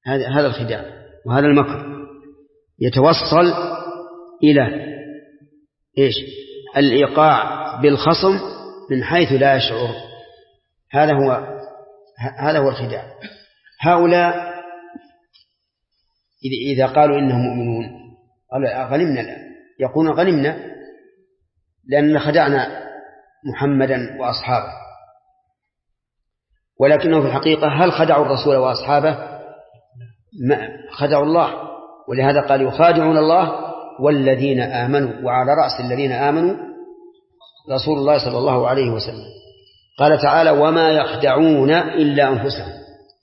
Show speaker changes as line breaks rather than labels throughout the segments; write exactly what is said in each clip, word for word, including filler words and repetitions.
هذا هذا الخداع وهذا المكر يتوصل إلى إيش؟ الإيقاع بالخصم من حيث لا يشعر. هذا هو هذا هو الخداع. هؤلاء إذا قالوا إنهم مؤمنون قالوا غنمنا الآن، يقولون غنمنا لأننا خدعنا محمدا وأصحابه، ولكنه في الحقيقة هل خدعوا الرسول وأصحابه؟ ما خدعوا الله، ولهذا قال يخادعون الله والذين آمنوا، وعلى رأس الذين آمنوا رسول الله صلى الله عليه وسلم. قال تعالى وما يخدعون إلا أنفسهم،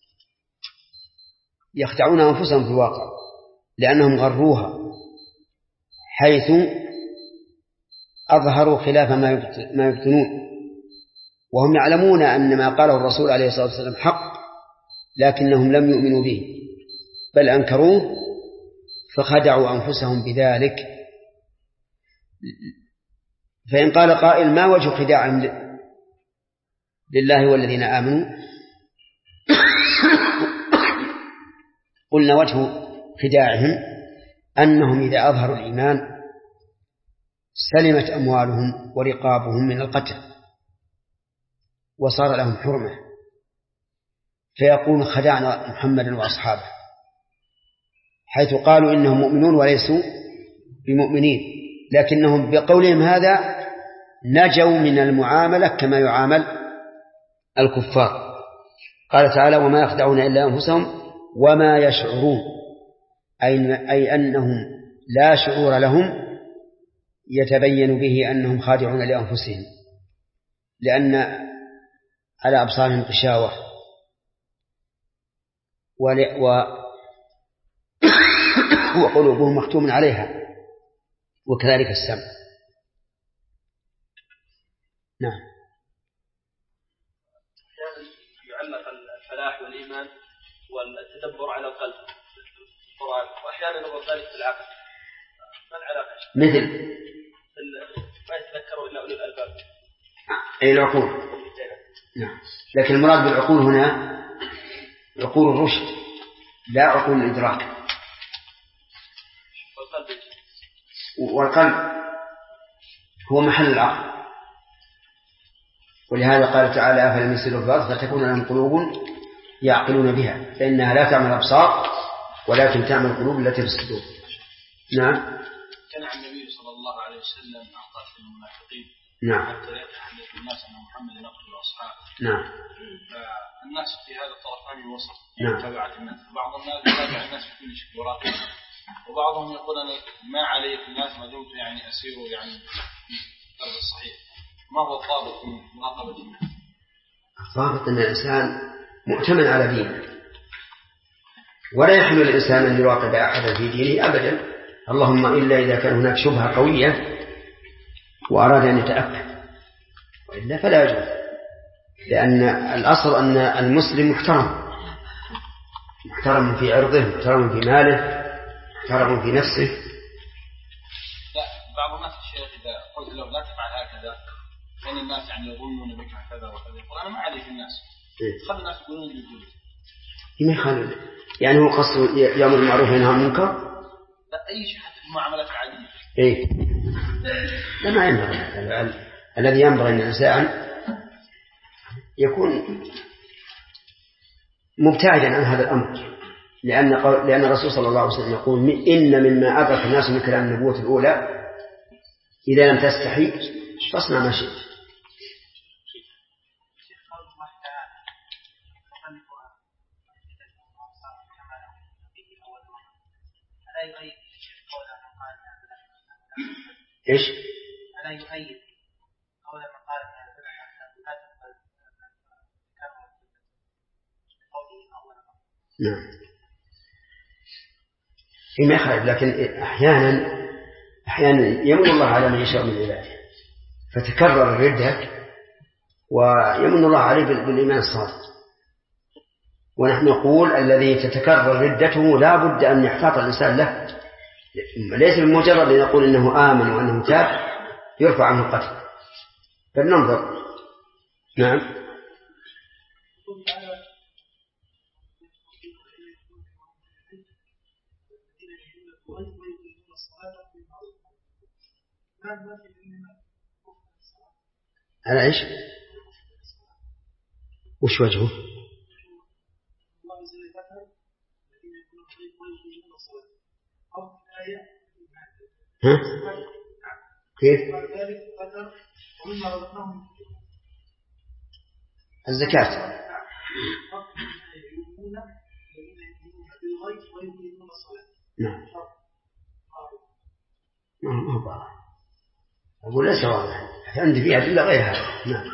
يخدعون أنفسهم في الواقع لأنهم غروها حيث أظهروا خلاف ما يبطنون، وهم يعلمون أن ما قاله الرسول عليه الصلاة والسلام حق، لكنهم لم يؤمنوا به بل أنكروه فخدعوا أنفسهم بذلك. فإن قال قائل ما وجه خداعهم لله والذين آمنوا؟ قلنا وجه خداعهم أنهم إذا أظهروا الإيمان سلمت أموالهم ورقابهم من القتل وصار لهم حرمة، فيقول خدعنا محمدا وأصحابه، حيث قالوا إنهم مؤمنون وليسوا بمؤمنين، لكنهم بقولهم هذا نجوا من المعاملة كما يعامل الكفار. قال تعالى وما يخدعون إلا أنفسهم وما يشعرون، أي أنهم لا شعور لهم يتبين به أنهم خادعون لأنفسهم، لأن على أبصارهم غشاوة وقلوبهم مختوم عليها، وكذلك السمع. نعم.
يعلق الفلاح والإيمان والتدبر على القلب في القرآن، وأحيانا يضرب ذلك في العقل. ما العلاقة؟
مثل
ما يتذكروا إلا أولي الألباب،
أي العقول. نعم. لكن المراد بالعقول هنا عقول الرشد لا عقول الإدراك.
والقلب
والقلب هو محل العقل، ولهذا قال تعالى أفلم يسيروا في الأرض فتكون لهم قلوب يعقلون بها فإنها لا تعمل الأبصار ولكن تعمل القلوب التي في الصدور. نعم.
كان عن النبي صلى الله عليه وسلم عن قتل المنافقين
نعم
حتى لا يتحدث الناس أن محمد يقتل أصحابه.
نعم.
فالناس في هذا الطرفان الوسط
نعم.
تبعت الناس، بعض الناس يتابع الناس في كل شيء وراء، وبعضهم يقول أنا ما علي في الناس ما دمت يعني أسير يعني في الأرض الصحيح. ما هو الضابط في مراقبة الناس؟
الضابط أن الإنسان مؤتمن على دينه، ولا يحمل الإنسان أن يراقب أحدا في دينه أبدا، اللهم إلا إذا كان هناك شبهة قوية وأراد أن يتأكد، وإلا فلا يجوز، لأن الأصل أن المسلم محترم، محترم في عرضه، محترم في ماله، محترم في نفسه.
لا بعض الناس الشيخ إذا قلت له لا تفعل هكذا كان الناس يعني يظنون بك كذا وكذا، يقول أنا ما علي في الناس، خلي الناس يقولون لي يقول
ما يخالف، يعني هو قصد يأمر بالمعروف وينهى عن المنكر.
لا أي شيء حتى في المعاملات العادية.
إيه لا ما ينبغي. الذي ينبغي أن الإنسان يكون مبتعدا عن هذا الأمر، لأن لأن الرسول صلى الله عليه وسلم يقول إن مما أدرك الناس من كلام النبوة الأولى إذا لم تستحي فاصنع ما شئت. إيش؟
ألا يؤيد قول من قال لا تقبل قوله أولا.
نعم فيما يخرج، لكن أحيانا أحيانا يمن الله على من يشاء من عباده فتكرر الردة ويمن الله عليه بالإيمان الصادق، ونحن نقول الذي تتكرر ردته لا بد أن يحتاط الإنسان له، ليس بمجرد أن يقول إنه آمن وأنه تاب يرفع عنه القتل، فلننظر. نعم. على إيش؟ وش وجهه؟ ها؟ كيف؟ الزكاة. نعم. نعم ما هو واضح. أقول ليس واضح. عندي فيها إلا غير هذا. نعم.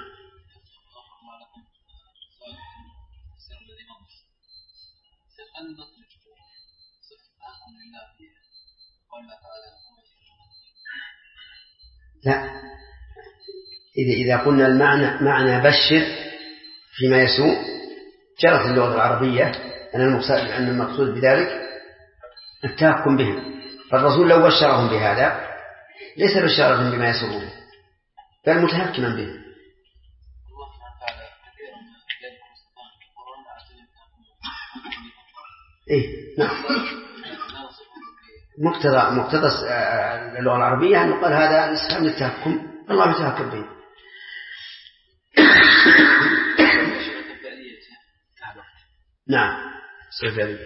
لا، إذا إذا قلنا المعنى معنى بشر فيما يسوء جرت اللغة العربية أن المقصود أن المقصود بذلك التهكم بهم، فالرسول لو بشرهم بهذا ليس بشرهم بما يسوءون بل متهكما بهم. إيه نعم. مقتضى مقتضى اللغة العربية أن يقال هذا الاستفهام للتهكم، الله يتهكم به. نعم سيفعل.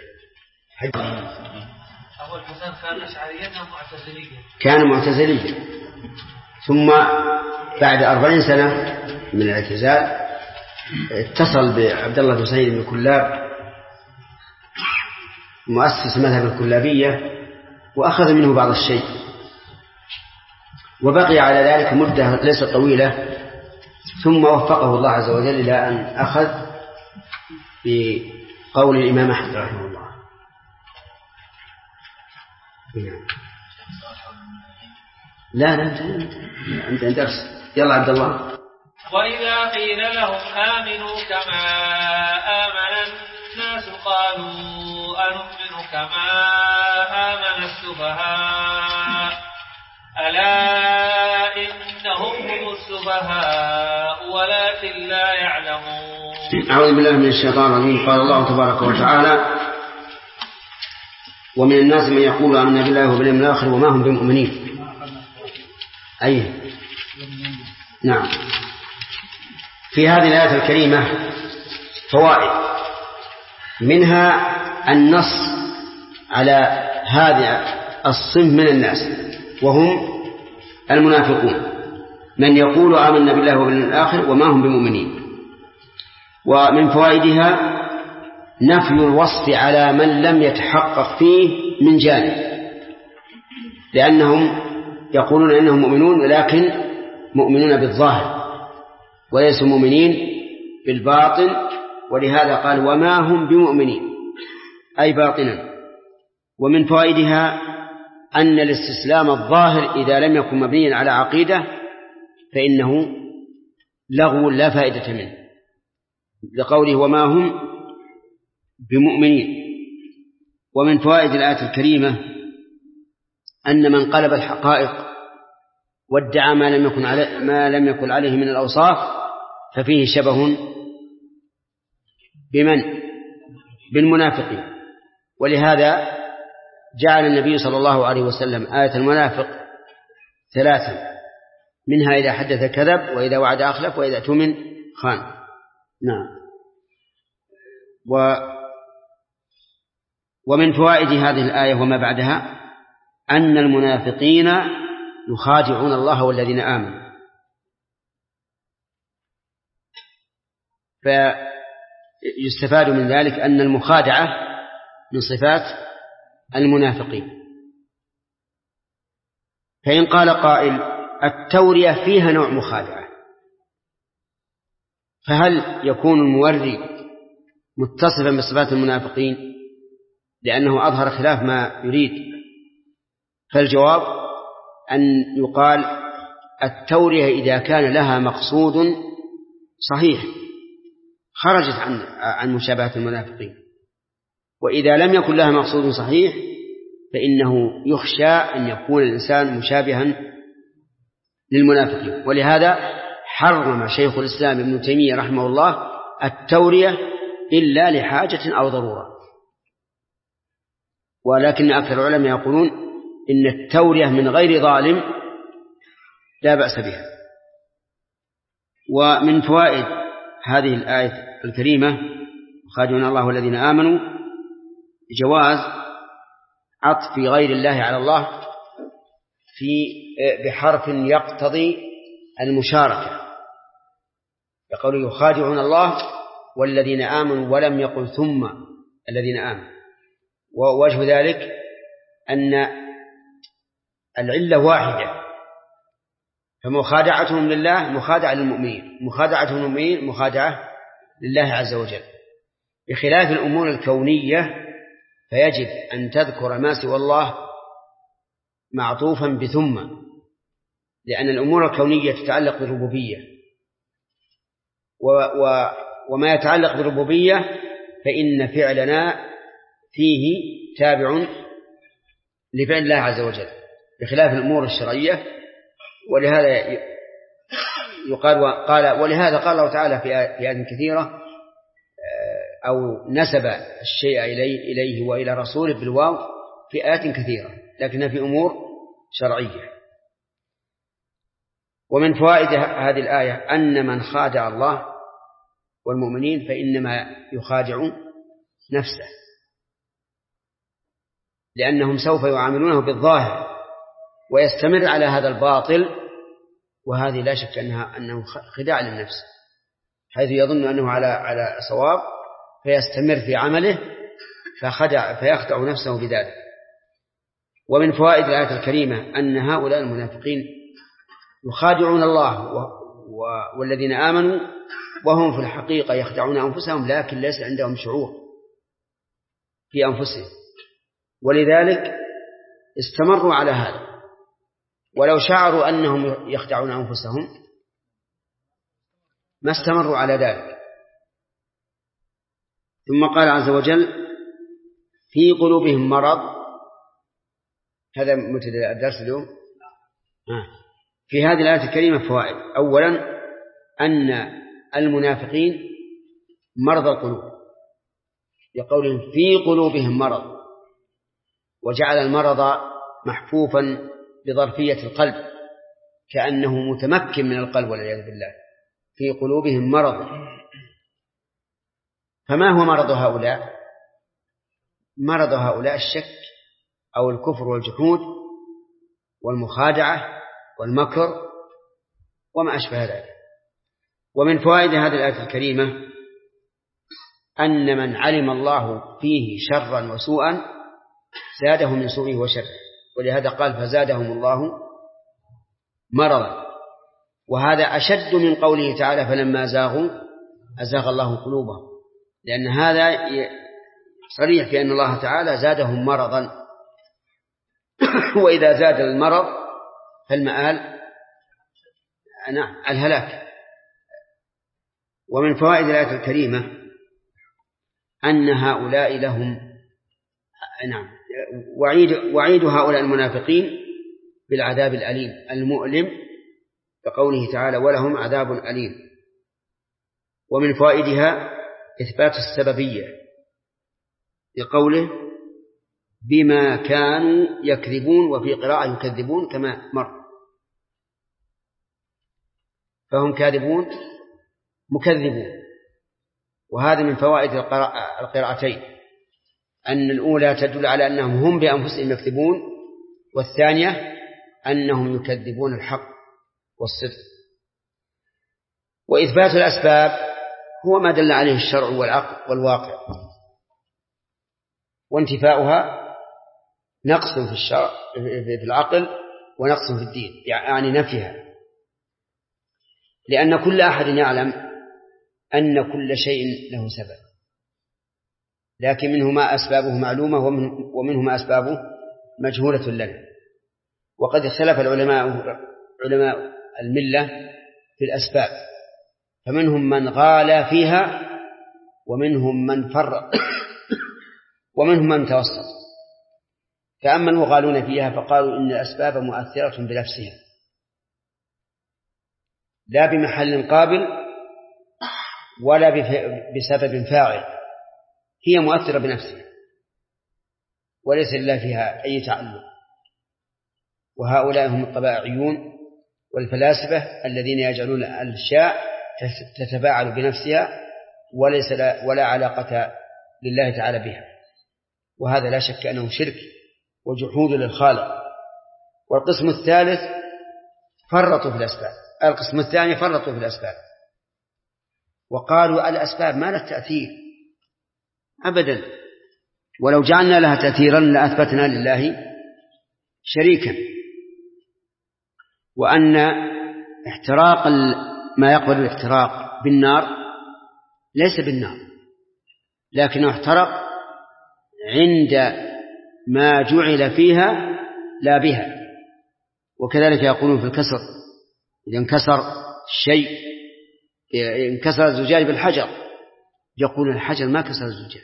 أول حسن كان أشعريا أو معتزليا؟
كان معتزليا، ثم بعد أربعين سنة من الاعتزال اتصل بعبد الله بن سعيد بن كلاب مؤسس مذهب الكلابية وأخذ منه بعض الشيء، وبقي على ذلك مدة ليست طويلة، ثم وفقه الله عز وجل إلى أن أخذ بقول الإمام أحمد رحمه الله. لا لا أنت أنت درس. يلا عبد الله.
وإذا قيل لهم آمنوا كما آمن الناس قالوا أنؤمن كما آمن السفهاء ألا إنهم هم السفهاء ولكن لا يعلمون.
أعوذ بالله من الشيطان الرجيم. قال الله تبارك وتعالى: ومن الناس من يقول آمنا بالله وباليوم الآخر وما هم بمؤمنين. أي نعم. في هذه الآية الكريمة فوائد، منها النص على هذا الصنف من الناس وهم المنافقون، من يقول آمنا بالله وباليوم الآخر وما هم بمؤمنين. ومن فوائدها نفي الوصف على من لم يتحقق فيه من جانب، لأنهم يقولون إنهم مؤمنون ولكن مؤمنون بالظاهر وليسوا مؤمنين بالباطن، ولهذا قال وما هم بمؤمنين أي باطنا. ومن فوائدها أن الاستسلام الظاهر إذا لم يكن مبنيا على عقيدة فإنه لغو لا فائدة منه، لقوله وما هم بمؤمنين. ومن فوائد الآية الكريمة أن من قلب الحقائق وادعى ما لم يكن عليه, ما لم يكن عليه من الأوصاف ففيه شبه بمن؟ بالمنافقين. ولهذا جعل النبي صلى الله عليه وسلم آية المنافق ثلاثة، منها إذا حدث كذب، وإذا وعد أخلف، وإذا اؤتمن خان. نعم. و ومن فوائد هذه الآية وما بعدها أن المنافقين يخادعون الله والذين آمنوا، فيستفاد من ذلك أن المخادعة من صفات المنافقين. فإن قال قائل التورية فيها نوع مخادعة، فهل يكون الموري متصفا بصفات المنافقين لأنه أظهر خلاف ما يريد؟ فالجواب أن يقال التورية إذا كان لها مقصود صحيح خرجت عن عن مشابهة المنافقين، وإذا لم يكن لها مقصود صحيح فإنه يخشى أن يكون الإنسان مشابها للمنافقين. ولهذا حرم شيخ الإسلام ابن تيمية رحمه الله التورية إلا لحاجة أو ضرورة. ولكن أكثر العلماء يقولون إن التورية من غير ظالم لا بأس بها. ومن فوائد هذه الآية الكريمة يخادعون الله والذين آمنوا جواز عطف غير الله على الله في بحرف يقتضي المشاركة، يقول يخادعون الله والذين آمنوا ولم يقل ثم الذين آمنوا. ووجه ذلك أن العلة واحدة، فمخادعتهم لله مخادعة للمؤمنين، مخادعتهم للمؤمنين مخادعة لله عز وجل، بخلاف الأمور الكونية فيجب أن تذكر ما سوى الله معطوفا بثم، لأن الأمور الكونية تتعلق بالربوبية، و و وما يتعلق بالربوبية فإن فعلنا فيه تابع لفعل الله عز وجل، بخلاف الأمور الشرعية. ولهذا يقال قال ولهذا قال الله تعالى في آيات كثيرة أو نسب الشيء إليه, إليه وإلى رسوله بالواو في آيات كثيرة، لكنها في أمور شرعية. ومن فوائد هذه الآية أن من خادع الله والمؤمنين فإنما يخادع نفسه، لأنهم سوف يعاملونه بالظاهر ويستمر على هذا الباطل، وهذه لا شك أنها أنه خداع للنفس، حيث يظن أنه على على صواب فيستمر في عمله فخدع فيخدع نفسه بذلك. ومن فوائد الآية الكريمة أن هؤلاء المنافقين يخادعون الله والذين آمنوا وهم في الحقيقة يخدعون أنفسهم، لكن ليس عندهم شعور في أنفسهم، ولذلك استمروا على هذا. ولو شعروا أنهم يخدعون أنفسهم ما استمروا على ذلك. ثم قال عز وجل في قلوبهم مرض، هذا مبتدأ الدرس اليوم. في هذه الآية الكريمة فوائد. أولا أن المنافقين مرضى القلوب، يقولون في قلوبهم مرض، وجعل المرض محفوفا بظرفية القلب كأنه متمكن من القلب والعياذ بالله. في قلوبهم مرض. فما هو مرض هؤلاء؟ مرض هؤلاء الشك أو الكفر والجحود والمخادعة والمكر وما أشبه ذلك. ومن فوائد هذه الآية الكريمة أن من علم الله فيه شرا وسوءا زاده من سوءه وشره، ولهذا قال فزادهم الله مرضا، وهذا أشد من قوله تعالى فلما زاغوا أزاغ الله قلوبهم، لأن هذا صريح في أن الله تعالى زادهم مرضا، وإذا زاد المرض فالمآل نعم الهلاك. ومن فوائد الآية الكريمة أن هؤلاء لهم نعم وعيد, وعيد هؤلاء المنافقين بالعذاب الأليم المؤلم بقوله تعالى ولهم عذاب أليم. ومن فوائدها إثبات السببية بقوله بما كانوا يكذبون، وفي قراءة يكذبون كما مر، فهم كاذبون مكذبون. وهذا من فوائد القراءتين، أن الأولى تدل على أنهم هم بأنفسهم يكذبون، والثانية أنهم يكذبون الحق والصدق. وإثبات الأسباب هو ما دل عليه الشرع والعقل والواقع، وانتفاؤها نقص في الشرع في العقل ونقص في الدين، يعني نفيها، لأن كل أحد يعلم أن كل شيء له سبب، لكن منه ما أسبابه معلومة ومنه ما أسبابه مجهولة لنا. وقد اختلف العلماء علماء الملة في الأسباب، فمنهم من غالى فيها ومنهم من فرق ومنهم من توسط. فأما المغالون فيها فقالوا إن الأسباب مؤثرة بنفسها لا بمحل قابل ولا بسبب فاعل، هي مؤثرة بنفسها. وليس لله فيها أي تعلق. وهؤلاء هم الطبائعيون والفلاسفة الذين يجعلون الأشياء تتفاعل بنفسها وليس لا ولا علاقة لله تعالى بها، وهذا لا شك أنه شرك وجحود للخالق. والقسم الثالث فرطوا في الأسباب، القسم الثاني فرطوا في الأسباب وقالوا الأسباب ما لها تأثير أبدا، ولو جعلنا لها تأثيرا لأثبتنا لله شريكا، وأن احتراق ما يقبل الاحتراق بالنار ليس بالنار، لكنه احترق عند ما جعل فيها لا بها. وكذلك يقولون في الكسر، إذا انكسر الشيء، انكسر الزجاج بالحجر، يقولون الحجر ما كسر الزجاج،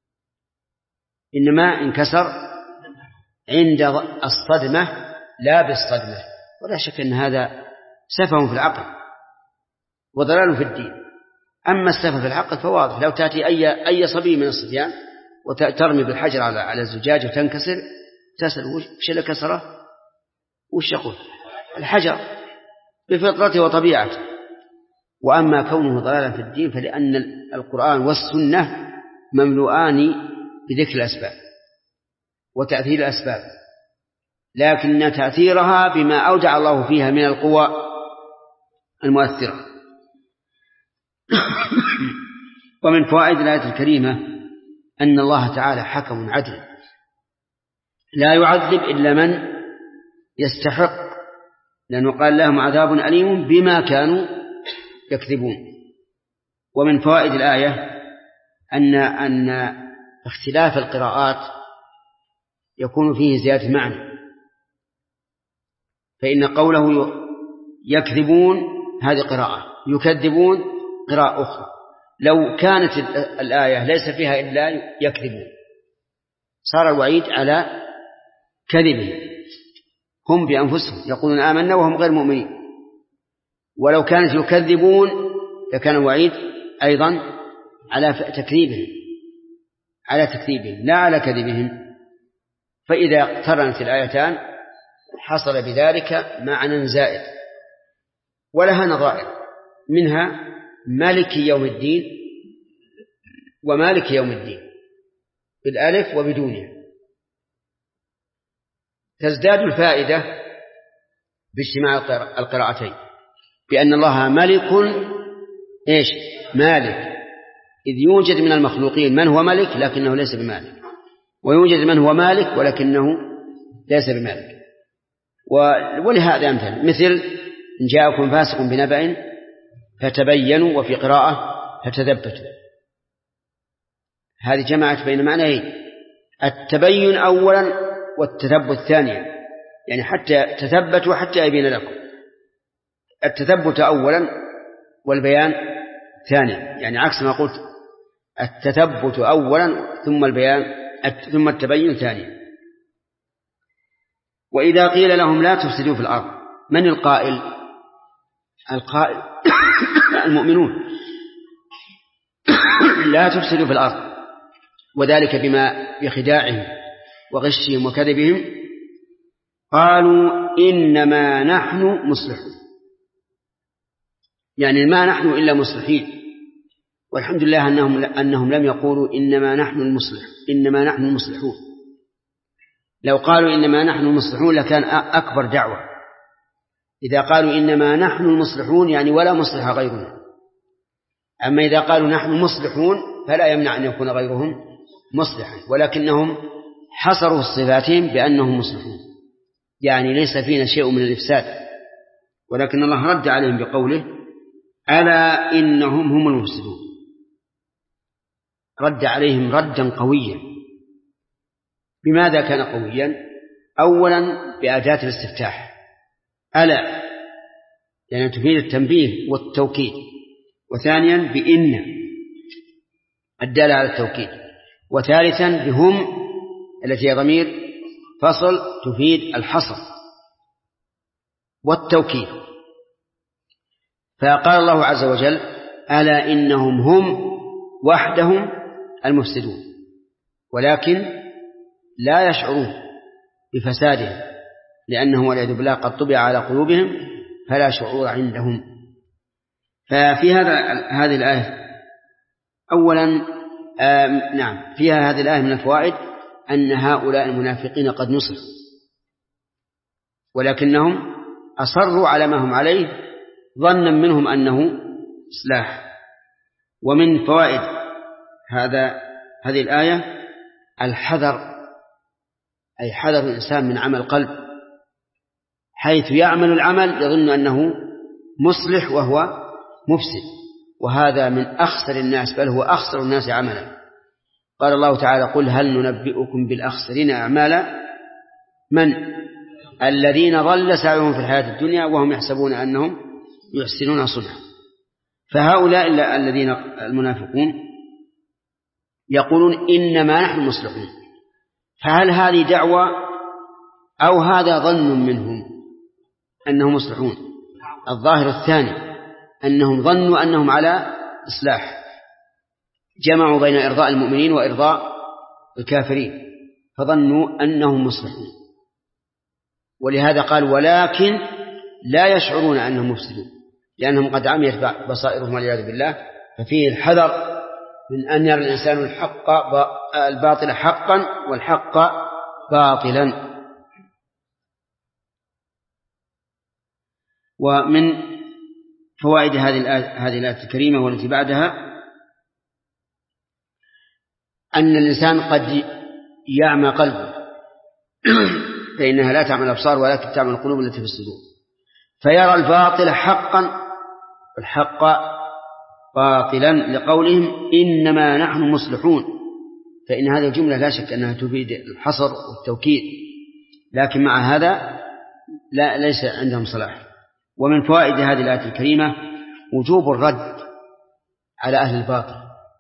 إنما انكسر عند الصدمة لا بالصدمة. ولا شك أن هذا سفه في العقل وضلال في الدين. أما السفه في العقل فواضح، لو تأتي أي, أي صبي من الصبيان وترمي بالحجر على على الزجاج وتنكسر، تسأل وش اللي كسره؟ وش يقول؟ الحجر بفطرته وطبيعته. وأما كونه ضلالا في الدين فلأن القرآن والسنة مملوءان بذكر الأسباب وتأثير الأسباب، لكن تأثيرها بما أودع الله فيها من القوى المؤثرة. ومن فوائد الآية الكريمة أن الله تعالى حكم عدل لا يعذب إلا من يستحق، لأنه قال لهم عذاب أليم بما كانوا يكذبون. ومن فوائد الآية أن أن اختلاف القراءات يكون فيه زيادة معنى، فإن قوله يكذبون هذه قراءة، يكذبون قراءة أخرى. لو كانت الآية ليس فيها إلا يكذبون صار الوعيد على كذبهم، هم بأنفسهم يقولون آمنا وهم غير مؤمنين. ولو كانت يكذبون لكان الوعيد أيضا على تكذيبهم على تكذيبهم لا على كذبهم. فإذا اقترنت الآيتان حصل بذلك معنى زائد ولها نظائر، منها مالك يوم الدين ومالك يوم الدين بالألف وبدونها. تزداد الفائدة باجتماع القراءتين بأن الله ملك إيش مالك، إذ يوجد من المخلوقين من هو ملك لكنه ليس بمالك، ويوجد من هو مالك ولكنه ليس بمالك. ولهذا أمثل مثل إن جاءكم فاسق بنبأ فتبينوا، وفي قراءة فتثبتوا. هذه جمعت بين معنيين، التبين أولا والتثبت ثانيا، يعني حتى تثبتوا حتى يبين لكم. التثبت أولا والبيان ثانيا، يعني عكس ما قلت التثبت أولا ثم البيان ثم التبين ثانيا. وإذا قيل لهم لا تفسدوا في الأرض، من القائل؟ القائل المؤمنون لا تفسدوا في الأرض، وذلك بما بخداعهم وغشهم وكذبهم قالوا إنما نحن مصلحون، يعني ما نحن إلا مصلحين. والحمد لله أنهم, أنهم لم يقولوا إنما نحن المصلح إنما نحن المصلحون. لو قالوا إنما نحن المصلحون لكان أكبر دعوة. إذا قالوا إنما نحن المصلحون يعني ولا مصلح غيرنا، أما إذا قالوا نحن مصلحون فلا يمنع أن يكون غيرهم مصلحا، ولكنهم حصروا صفاتهم بأنهم مصلحون، يعني ليس فينا شيء من الإفساد. ولكن الله رد عليهم بقوله ألا إنهم هم المفسدون، رد عليهم ردا قويا. بماذا كان قويا؟ أولا بأداة الاستفتاح ألا، يعني تفيد التنبيه والتوكيد، وثانيا بإن الدالة على التوكيد، وثالثا بهم التي هي ضمير فصل تفيد الحصر والتوكيد. فقال الله عز وجل ألا إنهم هم وحدهم المفسدون، ولكن لا يشعرون بفساده، لأنه والعياذ بالله قد طبع على قلوبهم فلا شعور عندهم. ففي هذا هذه الآية أولا نعم فيها هذه الآية من الفوائد أن هؤلاء المنافقين قد نصروا، ولكنهم أصروا على ما هم عليه ظنا منهم أنه إصلاح. ومن فوائد هذا هذه الآية الحذر، أي حذر الإنسان من عمل قلب، حيث يعمل العمل يظن أنه مصلح وهو مفسد، وهذا من أخسر الناس، بل هو أخسر الناس عملا. قال الله تعالى: قل هل ننبئكم بالأخسرين أعمالا؟ من الذين ضل سعيهم في الحياة الدنيا وهم يحسبون أنهم يحسنون صنعا. فهؤلاء الذين المنافقون يقولون إنما نحن مصلحون، فهل هذه دعوة أو هذا ظن منهم أنهم مصلحون؟ الظاهر الثاني، أنهم ظنوا أنهم على إصلاح، جمعوا بين إرضاء المؤمنين وإرضاء الكافرين فظنوا أنهم مصلحون، ولهذا قال: ولكن لا يشعرون أنهم مفسدون، لأنهم قد عميت بصائرهم والعياذ بالله. ففيه الحذر من أن يرى الإنسان الحق الباطل حقا والحق باطلا. ومن فوائد هذه هذه الآية الكريمة والتي بعدها أن الإنسان قد يعمى قلبه فإنها لا تعمل الأبصار ولكن تعمل القلوب التي في الصدور، فيرى الباطل حقا والحق باطلا، لقولهم إنما نحن مصلحون. فإن هذه الجملة لا شك أنها تفيد الحصر والتوكيد، لكن مع هذا لا ليس عندهم صلاح. ومن فوائد هذه الآية الكريمة وجوب الرد على أهل الباطل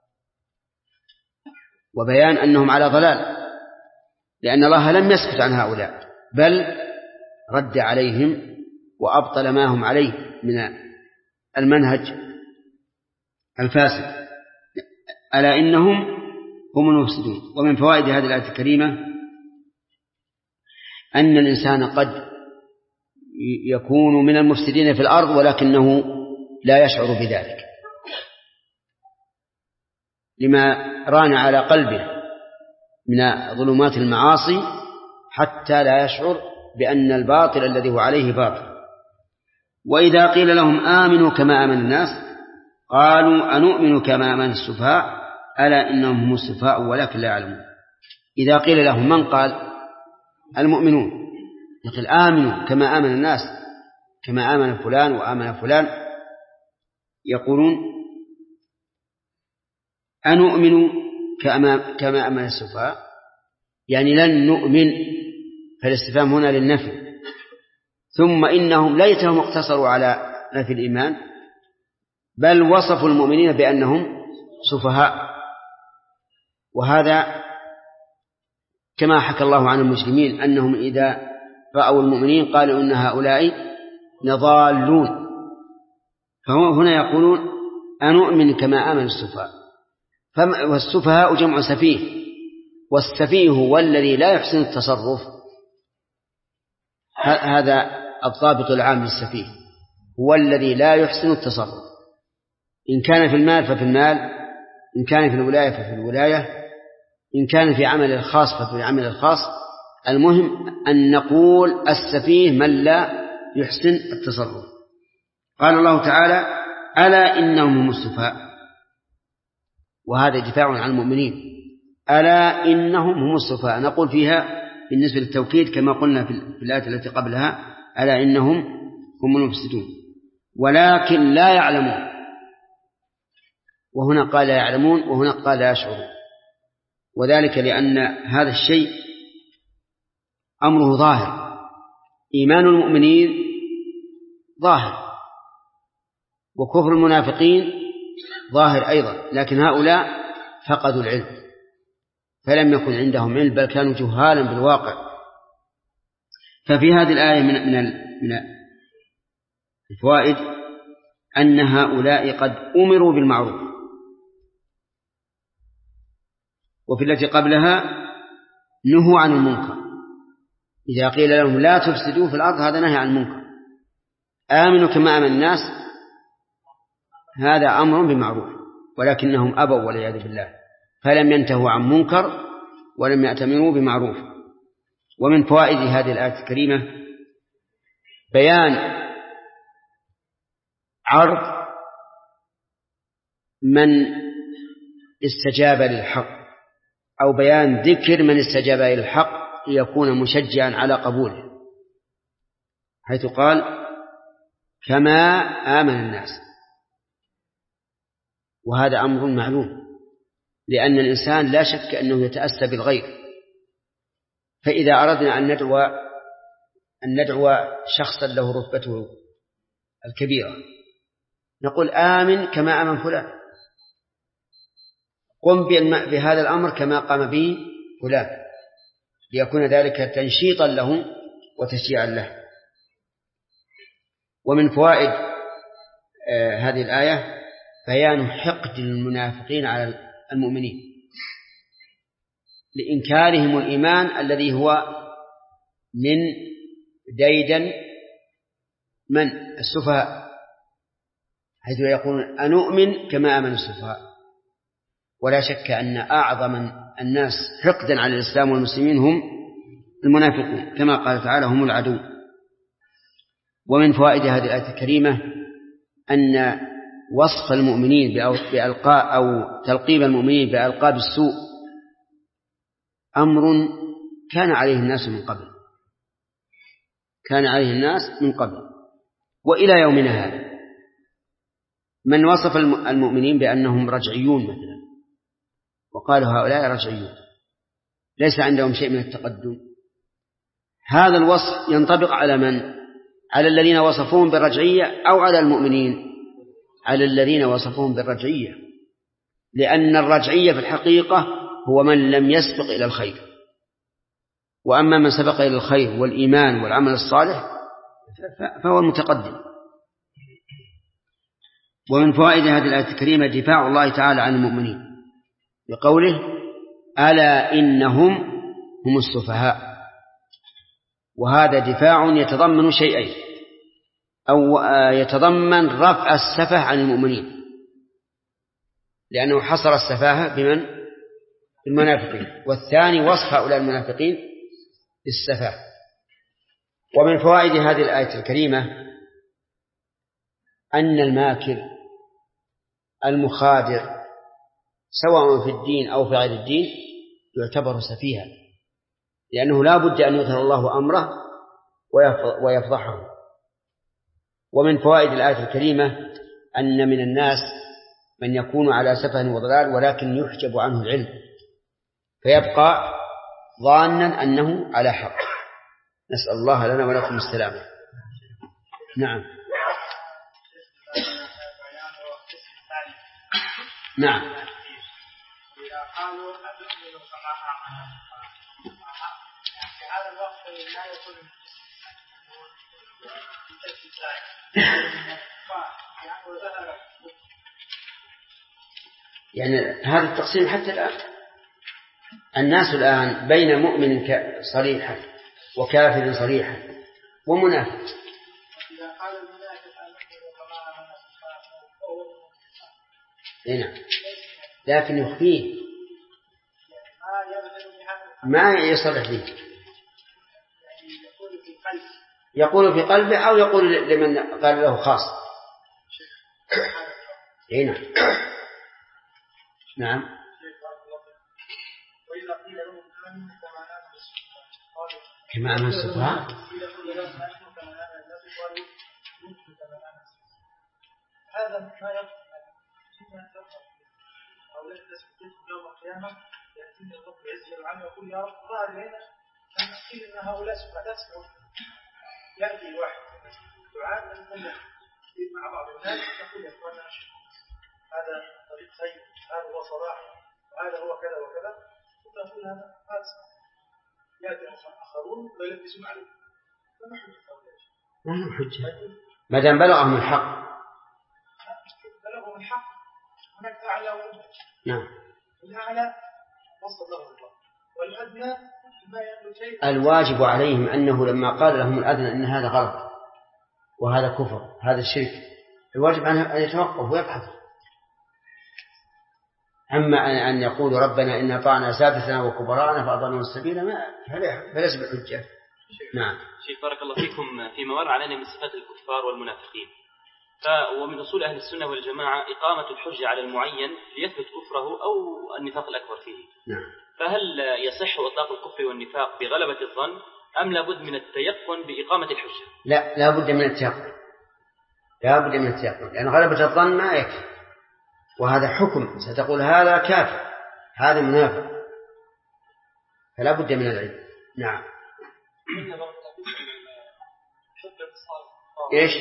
وبيان أنهم على ضلال، لأن الله لم يسكت عن هؤلاء بل رد عليهم وأبطل ما هم عليه من المنهج الفاسد، ألا إنهم هم المفسدون. ومن فوائد هذه الآية الكريمة أن الإنسان قد يكون من المفسدين في الأرض ولكنه لا يشعر بذلك، لما ران على قلبه من ظلمات المعاصي حتى لا يشعر بأن الباطل الذي هو عليه باطل. وإذا قيل لهم آمنوا كما آمن الناس قالوا أنؤمن كما آمن السفهاء ألا إنهم هم السفهاء ولكن لا يعلمون. إذا قيل لهم، من قال؟ المؤمنون، يقول آمنوا كما آمن الناس، كما آمن فلان وآمن فلان، يقولون أنؤمن كما, كما آمن السفهاء، يعني لن نؤمن، فالاستفهام هنا للنفي. ثم إنهم ليتهم اقتصروا على نفي الإيمان بل وصفوا المؤمنين بأنهم سفهاء، وهذا كما حكى الله عن المجرمين أنهم إذا رأوا المؤمنين قالوا إن هؤلاء نضالون. فهنا يقولون أنؤمن كما آمن السفهاء، والسفهاء جمع سفيه، والسفيه هو الذي لا يحسن التصرف. هذا الضابط العام للسفيه، هو الذي لا يحسن التصرف، إن كان في المال ففي المال، إن كان في الولاية ففي الولاية، إن كان في عمل الخاص ففي العمل الخاص. المهم أن نقول السفيه من لا يحسن التصرف. قال الله تعالى: ألا إنهم هم السفهاء، وهذا دفاع عن المؤمنين. ألا إنهم هم السفهاء، نقول فيها بالنسبة للتوكيد كما قلنا في الآية التي قبلها: ألا إنهم هم المفسدون ولكن لا يعلمون. وهنا قال لا يعلمون وهنا قال لا يشعرون، وذلك لأن هذا الشيء أمره ظاهر. إيمان المؤمنين ظاهر، وكفر المنافقين ظاهر أيضا، لكن هؤلاء فقدوا العلم، فلم يكن عندهم علم بل كانوا جهالا بالواقع. ففي هذه الآية من من الفوائد أن هؤلاء قد أمروا بالمعروف، وفي التي قبلها نهوا عن المنكر. إذا قيل لهم لا تفسدوا في الأرض هذا نهي عن المنكر. آمنوا كما آمن الناس هذا أمر بمعروف، ولكنهم أبوا والعياذ بالله، فلم ينتهوا عن منكر ولم يأتمروا بمعروف. ومن فوائد هذه الآية الكريمة بيان عرض من استجاب للحق، أو بيان ذكر من استجاب للحق ليكون مشجعا على قبوله، حيث قال كما آمن الناس، وهذا أمر معلوم، لأن الإنسان لا شك أنه يتأسى بالغير. فإذا أردنا أن ندعو أن ندعو شخصا له رتبته الكبيرة نقول آمن كما آمن فلان، قم بهذا الأمر كما قام به فلان، ليكون ذلك تنشيطا له وتشجيعا له. ومن فوائد آه هذه الآية بيان حقد المنافقين على المؤمنين لإنكارهم الإيمان الذي هو من ديدن من السفهاء، حيث يقولون أنؤمن كما آمن السفهاء. ولا شك أن أعظم الناس حقدا على الإسلام والمسلمين هم المنافقون، كما قال تعالى هم العدو. ومن فوائد هذه الآية الكريمة أن وصف المؤمنين بألقاب أو تلقيب المؤمنين بألقاب السوء أمر كان عليه الناس من قبل، كان عليه الناس من قبل وإلى يومنا هذا. من وصف المؤمنين بأنهم رجعيون مثلا وقالوا هؤلاء رجعيون ليس عندهم شيء من التقدم، هذا الوصف ينطبق على من؟ على الذين وصفوهم بالرجعية أو على المؤمنين؟ على الذين وصفوهم بالرجعية، لأن الرجعية في الحقيقة هو من لم يسبق إلى الخير، وأما من سبق إلى الخير والإيمان والعمل الصالح فهو المتقدم. ومن فوائد هذه الآية الكريمة دفاع الله تعالى عن المؤمنين بقوله ألا إنهم هم السفهاء، وهذا دفاع يتضمن شيئين، أو يتضمن رفع السفه عن المؤمنين، لأنه حصر السفاهة بمن؟ المنافقين، والثاني وصف هؤلاء المنافقين بالسفاهة. ومن فوائد هذه الآية الكريمة أن الماكر المخادع سواء في الدين أو في غير الدين يعتبر سفيها، لأنه لا بد أن يظهر الله أمره ويفضحه. ومن فوائد الآية الكريمة أن من الناس من يكون على سفه وضلال ولكن يحجب عنه العلم فيبقى ظانا أنه على حق. نسأل الله لنا ولكم السلامة. نعم نعم
قالوا أتؤمن كما آمن في هذا الوقت لا يكون
يعني هذا التقسيم حتى الآن الناس الآن بين مؤمن صريحا وكافر صريحا ومنافق.
إذا قال المنافق أنؤمن كما آمن
هنا لكن يخفيه ما يصرح به، يقول في قلبه أو يقول لمن قال له خاص. هنا نعم كما آمن السفهاء
هذا ما يقول أو لا تسبق يوم القيامة يأتيني الرب يزجر عنه ويقول يا رب ظهر لنا أن نقول إن هؤلاء سبحانه تسمعوا. يأتي واحد دعاء نقول مع بعض الناس نقول يا أخوانا هذا طريق خير، هذا هو صلاح، وهذا هو كذا وكذا، ثم نقول هذا هذا صلاح. يأتي آخرون ويلبسون عليه فما حجة هؤلاء؟
ما هي حجة ما دام بلغهم الحق.
بلغهم الحق هناك أعلى وأدنى.
نعم
الأعلى وصل له الله والأدنى
الواجب عليهم أنه لما قال لهم الأدنى أن هذا غلط وهذا كفر هذا الشرك، الواجب أن يتوقف ويبحث. أما أن يقول ربنا إن أطعنا سادتنا وكبراءنا فأضلنا السبيل ما فليس بحجة. نعم.
شيخ بارك الله فيكم، فيما مر علينا من صفات الكفار والمنافقين، ومن أصول أهل السنة والجماعة إقامة الحجة على المعين ليثبت كفره أو النفاق الأكبر فيه.
نعم.
فهل يصح إطلاق الكفر والنفاق بغلبة الظن أم لابد من التيقن بإقامة الحجة؟
لا، لابد من التيقن، لابد من التيقن، لأن غلبة الظن ما يكفي، وهذا حكم ستقول هذا كافر هذا منافق، فلا بد من العلم. نعم. إيش؟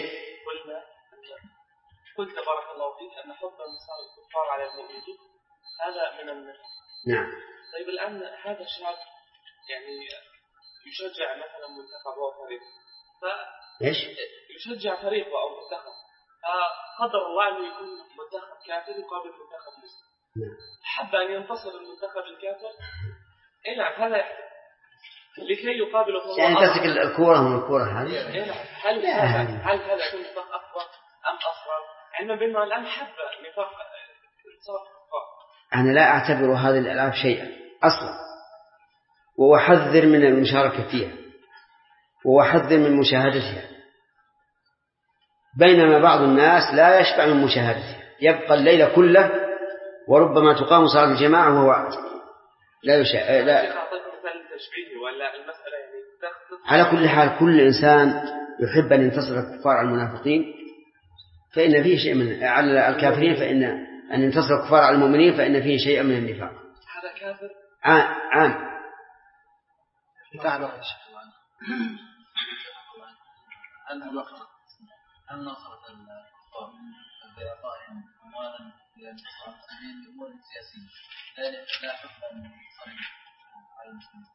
قلت بارك الله فيك أن حب انتصار الكفار على المؤمنين هذا من النفاق.
نعم.
طيب الآن هذا الشعب يعني يشجع مثلا منتخب أو فريق، ف
إيش؟
يشجع فريق أو منتخب، فقدر الله أنه يكون منتخب كافر يقابل منتخب مسلم.
نعم.
حب أن ينتصر المنتخب الكافر، إيه نعم هذا يحدث لكي يقابل الله.
يعني تمسك الكورة من الكورة هذه.
إيه نعم. هل هذا هل هذا يكون نفاق أكبر أم أصغر؟ علما بأنه الآن حب نفاق انتصار الكفار.
أنا لا أعتبر هذه الألعاب شيئا أصلا، وأحذر من المشاركة فيها وأحذر من مشاهدتها، بينما بعض الناس لا يشبع من مشاهدتها، يبقى الليل كله وربما تقام صلاة الجماعة وهو لا يشاهد. لا.
ولا المسألة يعني
على كل حال كل إنسان يحب أن ينتصر الكفار على المنافقين فإن فيه شيء من على الكافرين، فإن أن ينتصر الكفار على المؤمنين فإن فيه شيء من النفاق.
هذا كافر
عام عام
فعلا.
أن الوقت أن نصرة الكفار بإعطائهم أموالا إلى المسلمين بأمور سياسية لا حكم صريح على المسلمين.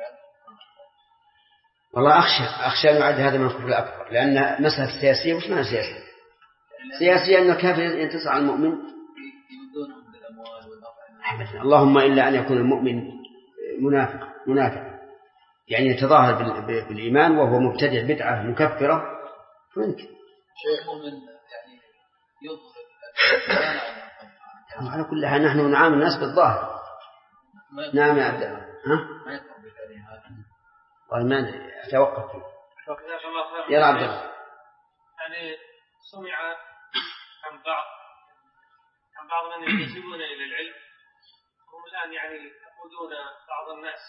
والله أخشى أخشى أن يعد هذا من الكفر الأكبر، لأن مسألة سياسية وش معنى سياسية؟ سياسية أن الكافر ينتصر على المؤمن
يمدونهم بالأموال والأطعمة.
اللهم إلا أن يكون المؤمن منافق منافق يعني يتظاهر بالإيمان وهو مبتدع بدعة مكفرة فممكن
شيء مؤمن يعني يظهر.
على كل حال نحن نعامل الناس بالظاهر. نعم يا عبد الله. ها؟ والله ما أتوقف فيه. يا عبد الله.
يعني سمع عن بعض عن بعض من ينتسبون إلى العلم هم الآن يعني يقودون بعض الناس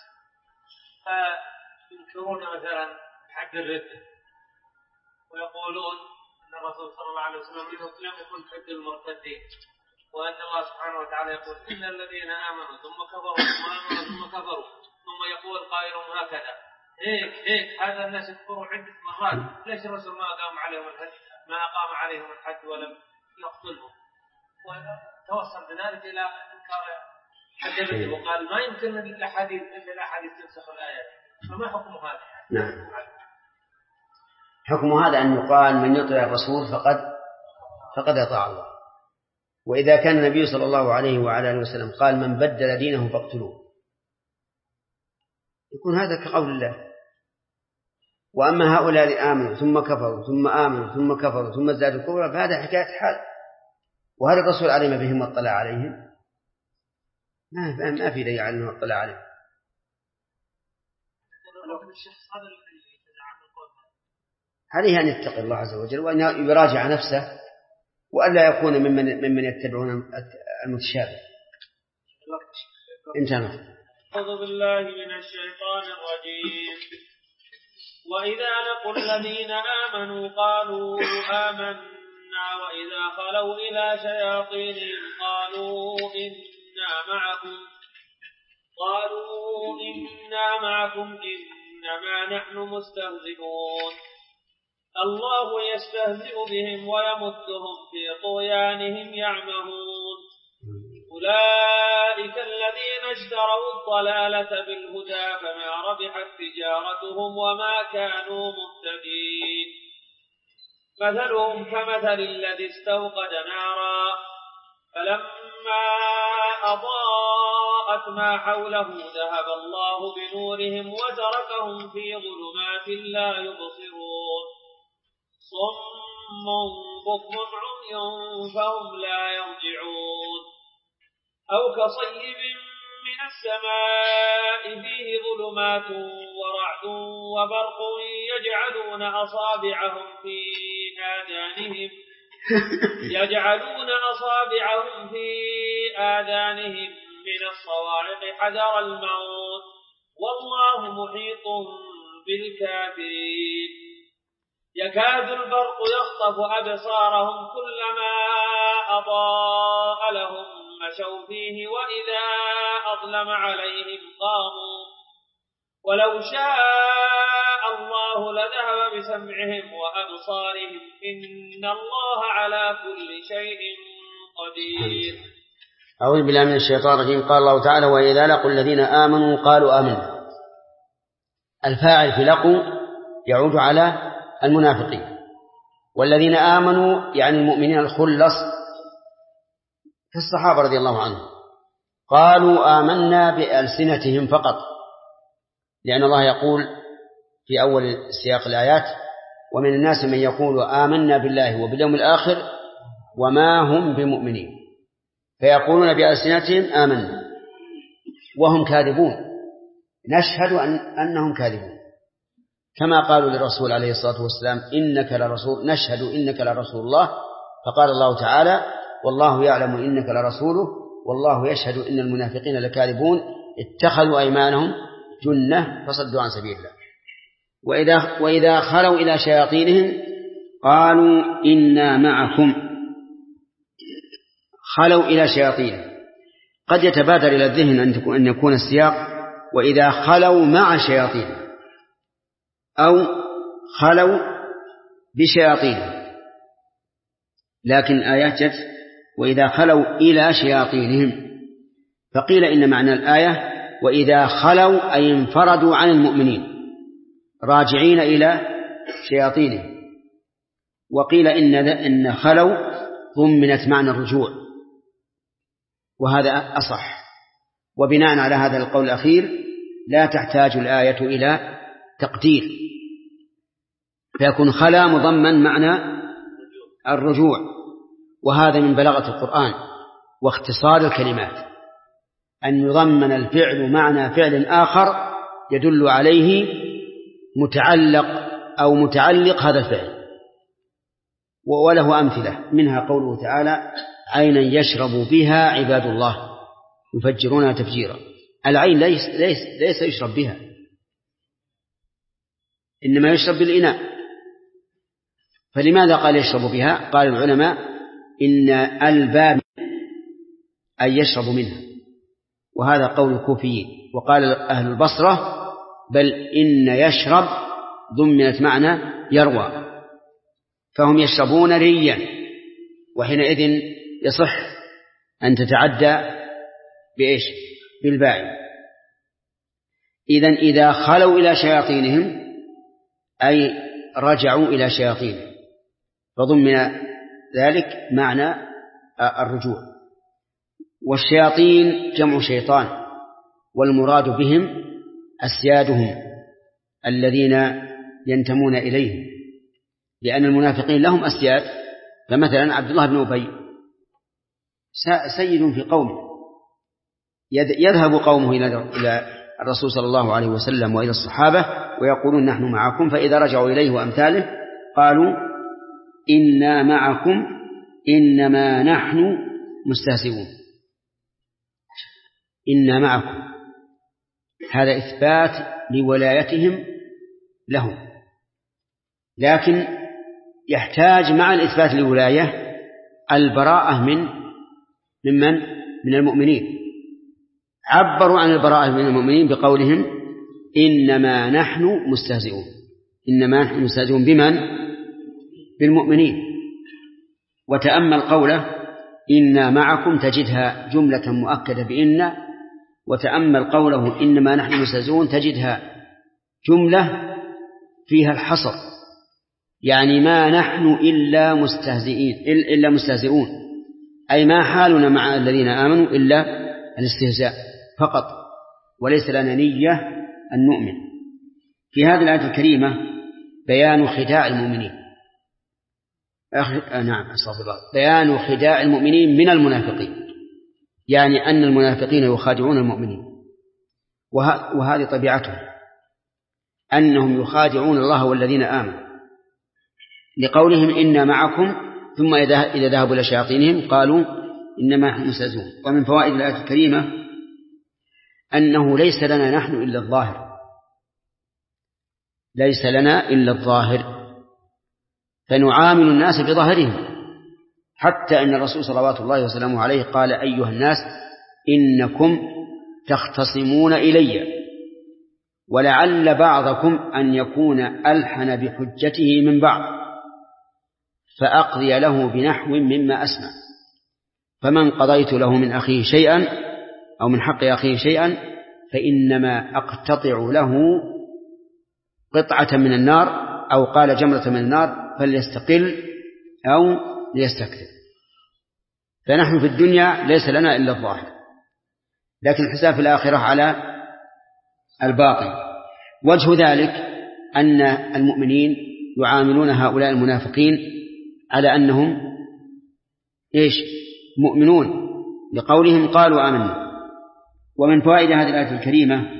فينكرون مثلا حد الردة ويقولون أن الرسول صلى الله عليه وسلم لم يكن حد المرتدين، وأن الله سبحانه وتعالى يقول إن الذين آمنوا ثم كفروا ثم آمنوا ثم كفروا ثم يقول قائلهم هكذا هيك هيك هذا الناس يكفروا عدة مرات، ليش الرسول ما أقام عليهم الحد ما أقام عليهم الحد ولم يقتلهم؟ وتوصل بذلك إلى إنكار حد الردة وقال ما يمكن الأحاديث إلا الأحاديث تنسخ الآيات، فما حكم هذا؟
نعم. حكم هذا أن يقال من يطيع الرسول فقد فقد أطاع الله، وإذا كان النبي صلى الله عليه وعلى آله وسلم قال من بدل دينه فاقتلوه يكون هذا كقول الله. وأما هؤلاء آمنوا ثم كفروا ثم آمنوا ثم كفروا ثم ازدادوا كفرا فهذا حكاية حال، وهل الرسول علم بهم واطلع عليهم؟ ما ما في دليل على أنه اطلع عليهم. عليه أن يتقي الله عز وجل وأن يراجع نفسه وألا يكون ممن ممن يتبعون المتشابه. انتهى.
أعوذ بالله من الشيطان الرجيم. وإذا لقوا الذين آمنوا قالوا آمنا وإذا خلوا إلى شياطينهم قالوا إنا معكم قالوا إنا معكم إنما نحن مستهزئون الله يستهزئ بهم ويمدهم في طغيانهم يعمهون أولئك الذين اشتروا الضلالة بالهدى فما ربحت تجارتهم وما كانوا مهتدين مثلهم كمثل الذي استوقد نارا فلما أضاءت أضاءت ما حوله ذهب الله بنورهم وتركهم في ظلمات لا يبصرون صم بكم عمي فهم لا يرجعون أو كصيب من السماء فيه ظلمات ورعد وبرق يجعلون أصابعهم في آذانهم يجعلون أصابعهم في آذانهم من الصواعق حذر الموت والله محيط بالكافرين يكاد البرق يخطف أبصارهم كلما أضاء لهم مشوا فيه وإذا أظلم عليهم قاموا ولو شاء الله لذهب بسمعهم وأبصارهم إن الله على كل شيء قدير.
أعوذ بالله من الشيطان الرجيم. قال الله تعالى وإذا لقوا الذين آمنوا قالوا آمنا. الفاعل في لقوا يعود على المنافقين، والذين آمنوا يعني المؤمنين الخلص في الصحابة رضي الله عنهم قالوا آمنا بألسنتهم فقط، لأن الله يقول في أول سياق الآيات ومن الناس من يقول آمنا بالله وباليوم الآخر وما هم بمؤمنين، فيقولون بألسنتهم آمنا وهم كاذبون، نشهد أن أنهم كاذبون، كما قالوا للرسول عليه الصلاة والسلام إنك لرسول نشهد إنك لرسول الله، فقال الله تعالى والله يعلم إنك لرسوله والله يشهد إن المنافقين لكاذبون اتخذوا أيمانهم جنة فصدوا عن سبيل الله. وإذا, وإذا خلوا إلى شياطينهم قالوا إنا معكم. خلوا إلى شياطينهم قد يتبادر إلى الذهن أن يكون السياق وإذا خلوا مع شياطينهم أو خلوا بشياطينهم، لكن آيات جت وإذا خلوا إلى شياطينهم، فقيل إن معنى الآية وإذا خلوا أي انفردوا عن المؤمنين راجعين إلى شياطينهم، وقيل إن إن خلوا ضمنت معنى الرجوع، وهذا أصح. وبناء على هذا القول الأخير لا تحتاج الآية إلى تقدير، فيكون خلا مضمن معنى الرجوع، وهذا من بلاغة القرآن واختصار الكلمات أن يضمن الفعل معنى فعل آخر يدل عليه متعلق أو متعلق هذا الفعل. وله أمثلة منها قوله تعالى عينا يشرب بها عباد الله يفجرونها تفجيرا. العين ليس, ليس, ليس يشرب بها، إنما يشرب بالإناء. فلماذا قال يشرب بها؟ قال العلماء إن الباب أن يشرب منها، وهذا قول الكوفيين. وقال أهل البصرة بل إن يشرب ضمنت معنى يروى، فهم يشربون ريا، وحينئذ يصح أن تتعدى بإيش؟ بالباء. إذن إذا خلوا إلى شياطينهم أي رجعوا إلى شياطينهم، فضمن ذلك معنى الرجوع. والشياطين جمع شيطان، والمراد بهم أسيادهم الذين ينتمون إليهم، لأن المنافقين لهم أسياد، فمثلا عبد الله بن أبي سيد في قومه، يذهب قومه إلى الرسول صلى الله عليه وسلم وإلى الصحابة ويقولون نحن معكم، فإذا رجعوا إليه وأمثاله قالوا إنا معكم إنما نحن مستهزئون. إنا معكم هذا إثبات لولايتهم لهم، لكن يحتاج مع الإثبات للولاية البراءة من ممن من المؤمنين. عبروا عن البراءة من المؤمنين بقولهم إنما نحن مستهزئون. إنما نحن مستهزئون بمن؟ بالمؤمنين. وتأمل قوله إنا معكم تجدها جملة مؤكدة بإن، وتأمل قوله إنما نحن مستهزئون تجدها جملة فيها الحصر، يعني ما نحن إلا مستهزئين إلا مستهزئون، أي ما حالنا مع الذين آمنوا إلا الاستهزاء. فقط، وليس لنا نية أن نؤمن. في هذه الآية الكريمة بيان خداع المؤمنين، أخ... آه نعم أستغفر الله، بيان خداع المؤمنين من المنافقين، يعني أن المنافقين يخادعون المؤمنين، وه... وهذه طبيعتهم، أنهم يخادعون الله والذين آمنوا، لقولهم إنا معكم، ثم إذا ذهبوا إلى شياطينهم قالوا إنما نحن مستهزئون. ومن فوائد الآية الكريمة أنه ليس لنا نحن إلا الظاهر، ليس لنا إلا الظاهر، فنعامل الناس بظاهرهم، حتى أن الرسول صلوات الله وسلامه عليه قال أيها الناس إنكم تختصمون إلي، ولعل بعضكم أن يكون ألحن بحجته من بعض، فأقضي له بنحو مما أسمع، فمن قضيت له من أخيه شيئا أو من حق أخيه شيئا فإنما أقتطع له قطعة من النار، أو قال جمرة من النار، فليستقل أو ليستكثر. فنحن في الدنيا ليس لنا إلا الظاهر، لكن الحساب في الآخرة على الباطن. وجه ذلك أن المؤمنين يعاملون هؤلاء المنافقين على أنهم إيش؟ مؤمنون، لقولهم قالوا آمنا. ومن فوائد هذه الآية الكريمة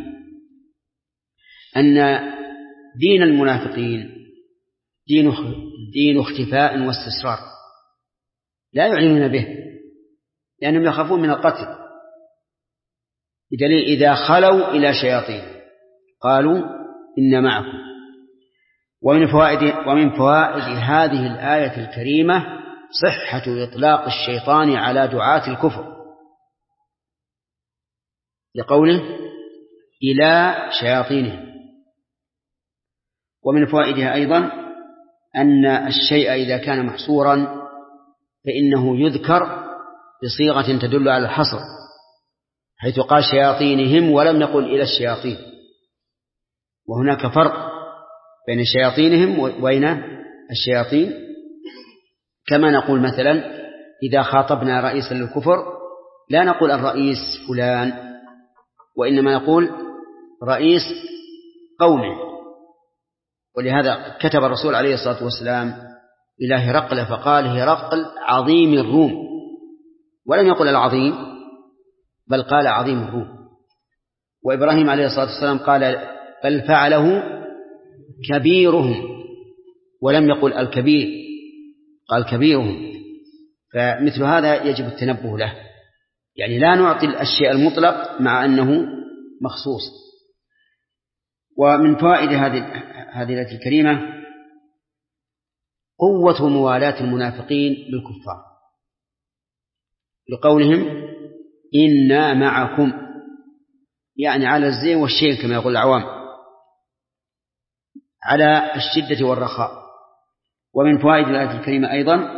أن دين المنافقين دين دين اختفاء واستسرار، لا يعلنون به لأنهم يخافون من القتل، بدليل إذا خلوا إلى شياطين قالوا إن معكم. ومن فوائد ومن فوائد هذه الآية الكريمة صحة إطلاق الشيطان على دعاة الكفر، لقوله إلى شياطينهم. ومن فوائدها أيضا أن الشيء إذا كان محصورا فإنه يذكر بصيغة تدل على الحصر، حيث قال شياطينهم ولم يقل إلى الشياطين، وهناك فرق بين شياطينهم وبين الشياطين. كما نقول مثلا إذا خاطبنا رئيسا للكفر لا نقول الرئيس فلان، وإنما نقول رئيس قومه. ولهذا كتب الرسول عليه الصلاة والسلام إلى هرقل فقال هرقل عظيم الروم، ولم يقل العظيم بل قال عظيم الروم. وإبراهيم عليه الصلاة والسلام قال بل فعله كبيرهم، ولم يقل الكبير، قال كبيرهم. فمثل هذا يجب التنبه له، يعني لا نعطي الشيء المطلق مع أنه مخصوص. ومن فوائد هذه هذه الآية الكريمة قوة موالاة المنافقين بالكفار، لقولهم إنا معكم، يعني على الزين والشين كما يقول العوام، على الشدة والرخاء. ومن فوائد الآية الكريمة أيضا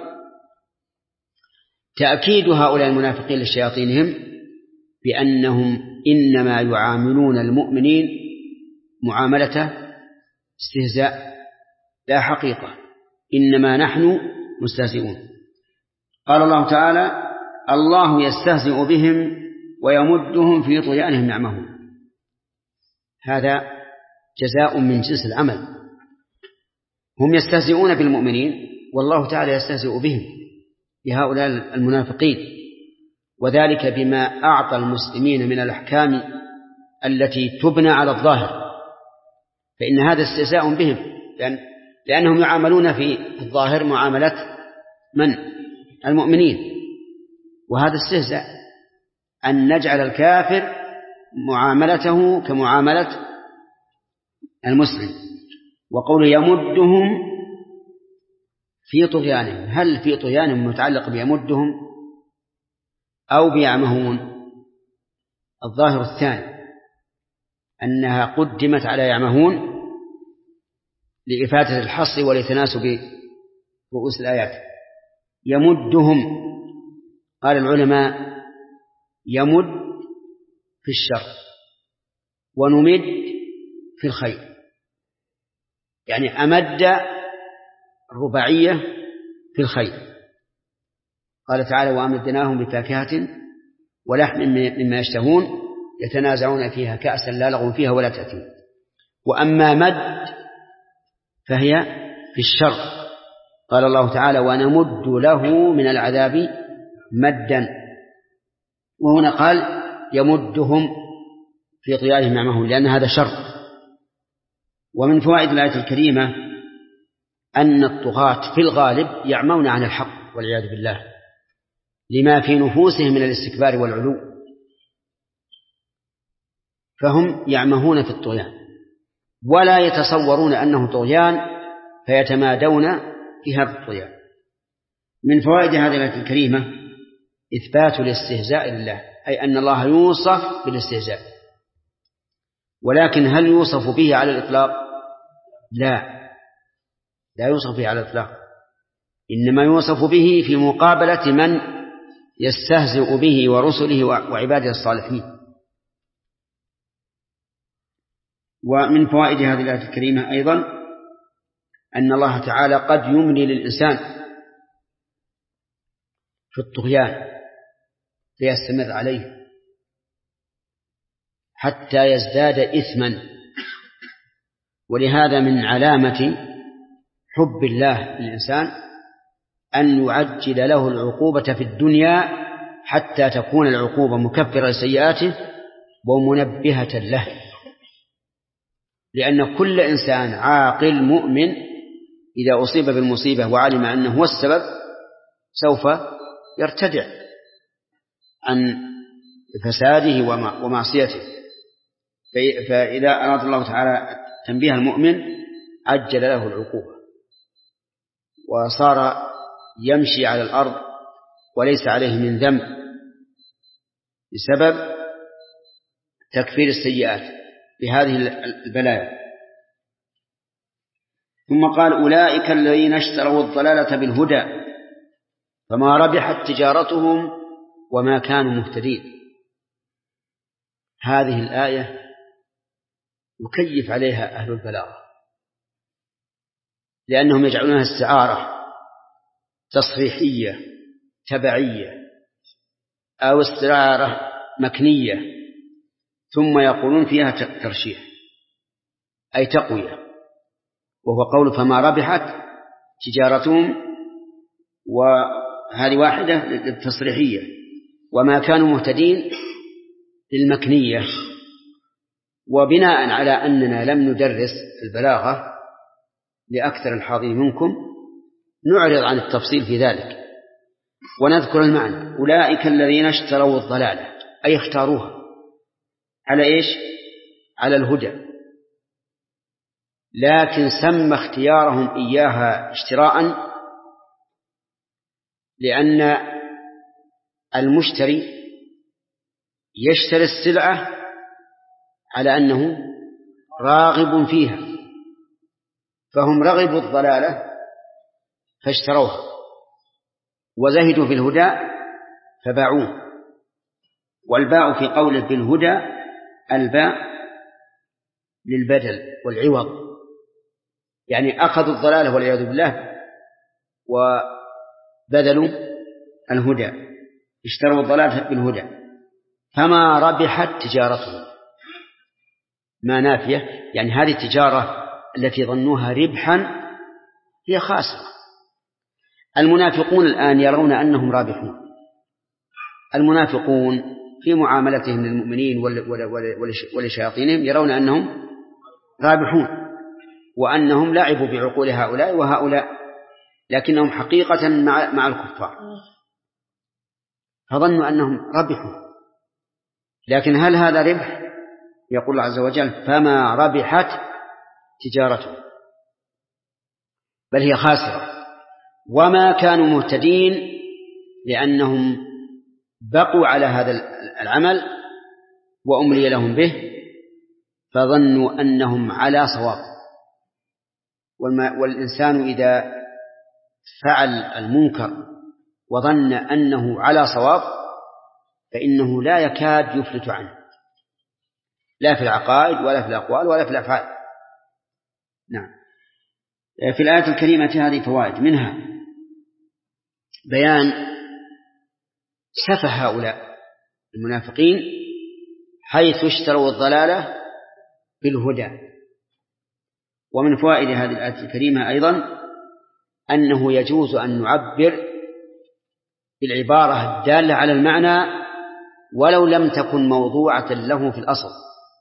تأكيد هؤلاء المنافقين لشياطينهم بأنهم إنما يعاملون المؤمنين معاملة استهزاء لا حقيقة، إنما نحن مستهزئون. قال الله تعالى الله يستهزئ بهم ويمدهم في طغيانهم يعمهون، هذا جزاء من جنس العمل. هم يستهزئون بالمؤمنين والله تعالى يستهزئ بهم بهؤلاء المنافقين، وذلك بما أعطى المسلمين من الأحكام التي تبنى على الظاهر، فإن هذا استهزاء بهم، لأن لأنهم يعاملون في الظاهر معاملة من؟ المؤمنين، وهذا استهزاء أن نجعل الكافر معاملته كمعاملة المسلم. وقول يمدهم في طغيانهم، هل في طغيانهم متعلق بيمدهم أو بيعمهون؟ الظاهر الثاني أنها قدمت على يعمهون لإفادة الحصر ولتناسب رؤوس الآيات. يمدهم، قال العلماء يمد في الشر ونمد في الخير، يعني أمد الرباعية في الخير. قال تعالى وأمدناهم بفاكهة ولحم مما يشتهون يتنازعون فيها كأسا لا لغو فيها ولا تأثيم. وأما مد فهي في الشر، قال الله تعالى ونمد له من العذاب مدا، وهنا قال يمدهم في طغيانهم يعمهون لأن هذا شر. ومن فوائد الآية الكريمة أن الطغاة في الغالب يعمون عن الحق والعياذ بالله لما في نفوسهم من الاستكبار والعلو، فهم يعمهون في الطغيان ولا يتصورون أنه طغيان فيتمادون في هذا الطغيان. من فوائد هذه الآية الكريمة إثبات الاستهزاء لله، أي أن الله يوصف بالاستهزاء، ولكن هل يوصف به على الإطلاق؟ لا، لا يوصف به على الإطلاق، إنما يوصف به في مقابلة من يستهزئ به ورسله وعباده الصالحين. ومن فوائد هذه الآية الكريمة أيضا أن الله تعالى قد يملي للإنسان في الطغيان فيستمر عليه حتى يزداد إثما، ولهذا من علامة حب الله للإنسان أن يعجل له العقوبة في الدنيا حتى تكون العقوبة مكفرة لسيئاته ومنبهة له، لأن كل إنسان عاقل مؤمن إذا أصيب بالمصيبة وعلم أنه هو السبب سوف يرتدع عن فساده ومعصيته. فإذا أراد الله تعالى تنبيه المؤمن عجل له العقوبة وصار يمشي على الأرض وليس عليه من ذنب بسبب تكفير السيئات بهذه البلايا. ثم قال أولئك الذين اشتروا الضلالة بالهدى فما ربحت تجارتهم وما كانوا مهتدين. هذه الآية يكيف عليها أهل البلاغة لأنهم يجعلونها استعارة تصريحية تبعية أو استعارة مكنية ثم يقولون فيها ترشيح أي تقوية، وهو قول فما ربحت تجارتهم، وهذه واحدة للتصريحية، وما كانوا مهتدين للمكنية. وبناء على أننا لم ندرس البلاغة لأكثر الحاضرين منكم نعرض عن التفصيل في ذلك ونذكر المعنى. أولئك الذين اشتروا الضلالة أي اختاروها على إيش؟ على الهدى، لكن سمى اختيارهم إياها اشتراء لأن المشتري يشتري السلعة على أنه راغب فيها، فهم رغبوا الضلالة فاشتروها وزهدوا في الهدى فباعوه. والباء في قوله بالهدى الباء للبدل والعوض، يعني أخذوا الضلالة والعياذ بالله وبدلوا الهدى، اشتروا الضلالة بالهدى. فما ربحت تجارتهم، ما نافية، يعني هذه التجارة التي ظنوها ربحا هي خاسرة. المنافقون الآن يرون أنهم رابحون، المنافقون في معاملتهم للمؤمنين ولشياطينهم يرون أنهم رابحون وأنهم لعبوا بعقول هؤلاء وهؤلاء، لكنهم حقيقة مع, مع الكفار، فظنوا أنهم ربحوا. لكن هل هذا ربح؟ يقول الله عز وجل فما ربحت تجارتهم، بل هي خاسرة. وما كانوا مهتدين لأنهم بقوا على هذا العمل وأملي لهم به فظنوا أنهم على صواب. والإنسان إذا فعل المنكر وظن أنه على صواب فإنه لا يكاد يفلت عنه، لا في العقائد ولا في الأقوال ولا في الأفعال. نعم. في الآية الكريمة هذه فوائد، منها بيان سفه هؤلاء المنافقين حيث اشتروا الضلالة بالهدى. ومن فوائد هذه الآية الكريمة أيضا أنه يجوز أن نعبر بالعبارة الدالة على المعنى ولو لم تكن موضوعة له في الأصل،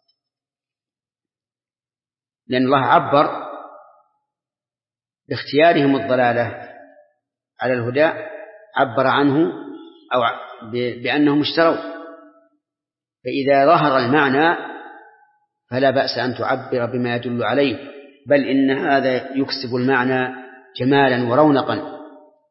لأن الله عبر باختيارهم الضلالة على الهدى، عبر عنه أو بأنهم اشتروا، فإذا ظهر المعنى فلا بأس أن تعبر بما يدل عليه، بل إن هذا يكسب المعنى جمالا ورونقا.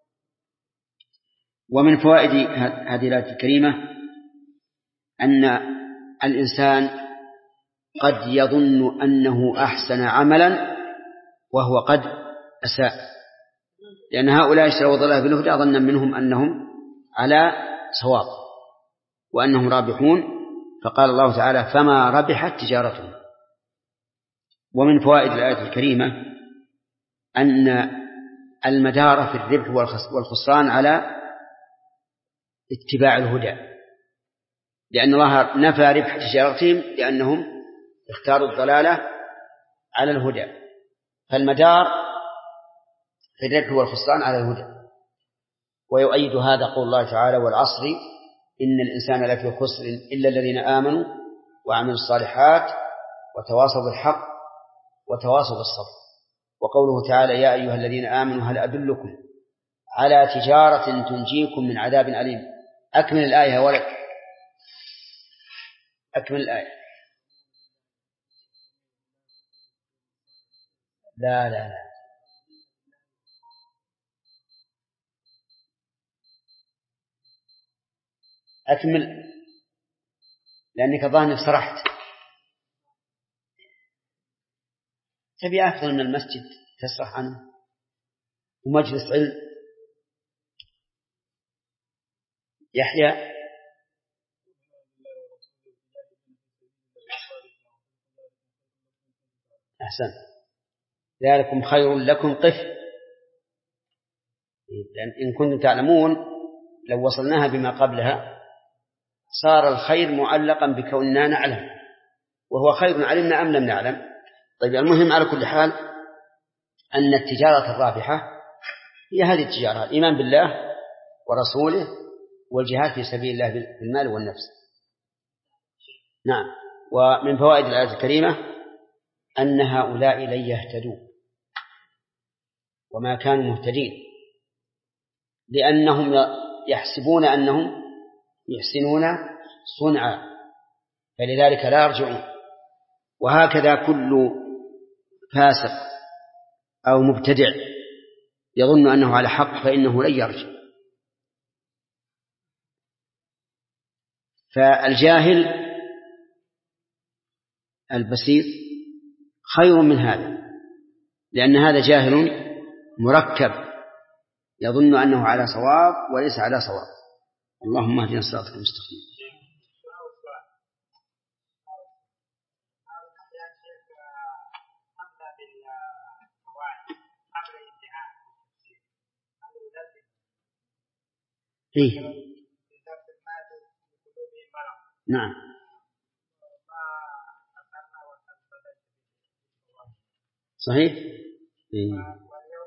ومن فوائد هذه الآية الكريمة أن الإنسان قد يظن أنه أحسن عملا وهو قد أساء، لأن هؤلاء اشتروا الضلالة بالهدى ظنا منهم أنهم على صواب وأنهم رابحون، فقال الله تعالى فما ربحت تجارتهم. ومن فوائد الآية الكريمة أن المدار في الربح والخسران على اتباع الهدى، لأن الله نفى ربح تجارتهم لأنهم اختاروا الضلالة على الهدى، فالمدار في الربح والخسران على الهدى. ويؤيد هذا قول الله تعالى والعصر إن الإنسان لفي خسر إلا الذين آمنوا وعملوا الصالحات وتواصوا بالحق وتواصوا بالصبر. وقوله تعالى يا أيها الذين آمنوا هل أدلكم على تجارة تنجيكم من عذاب أليم. أكمل الآية يا ولد، أكمل الآية. لا لا لا أكمل، لأنك ظاهر صرحت. تبي أفضل من المسجد تسرح عنه ومجلس علم. يحيى أحسن، ذلكم خير لكم قف، لأن إن كنتم تعلمون لو وصلناها بما قبلها صار الخير معلقا بكوننا نعلم، وهو خير علمنا أم لم نعلم. طيب المهم على كل حال أن التجارة الرابحة هي هذه التجارة، الإيمان بالله ورسوله والجهاد في سبيل الله بالمال والنفس. نعم. ومن فوائد الآية الكريمة أن هؤلاء لن يهتدوا وما كانوا مهتدين، لأنهم يحسبون أنهم يحسنون صنعا فلذلك لا يرجعون. وهكذا كل فاسق أو مبتدع يظن أنه على حق فإنه لن يرجع. فالجاهل البسيط خير من هذا، لأن هذا جاهل مركب يظن أنه على صواب وليس على صواب. اللهم اهدنا الصراط المستقيم. إيه؟ نعم. صحيح. إيه؟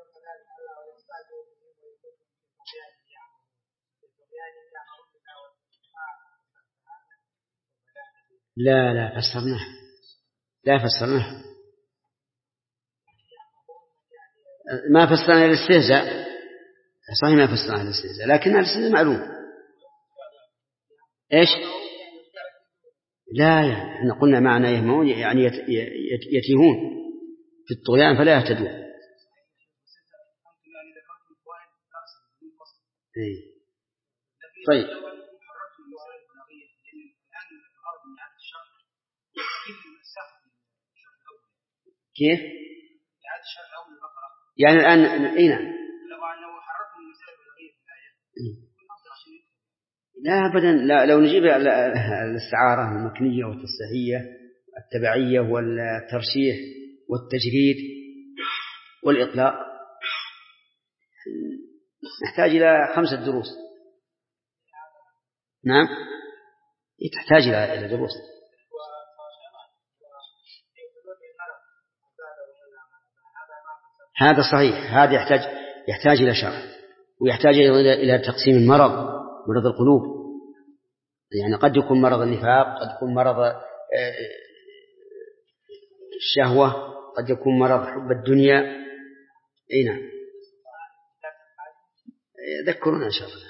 لا لا فسرناه لا فسرناه ما فسرنا الاستهزاء. صحيح ما فسرنا الاستهزاء، لكن الاستهزاء معلوم. إيش؟ لا لا احنا قلنا معنى يهمون يعني يتيهون في الطغيان فلا يهتدون. إيه؟ طيب كيف؟ يعني الآن أين؟ لا أبدا، لا لو نجيب الاستعارة المكنية والتصحيحية التبعية والترشيح والتجريد والإطلاق نحتاج إلى خمسة دروس. نعم تحتاج إلى دروس. هذا صحيح، هذا يحتاج يحتاج إلى شرح، ويحتاج إلى تقسيم المرض، مرض القلوب، يعني قد يكون مرض النفاق، قد يكون مرض الشهوة، قد يكون مرض حب الدنيا. أي نعم، ذكرنا إن شاء الله.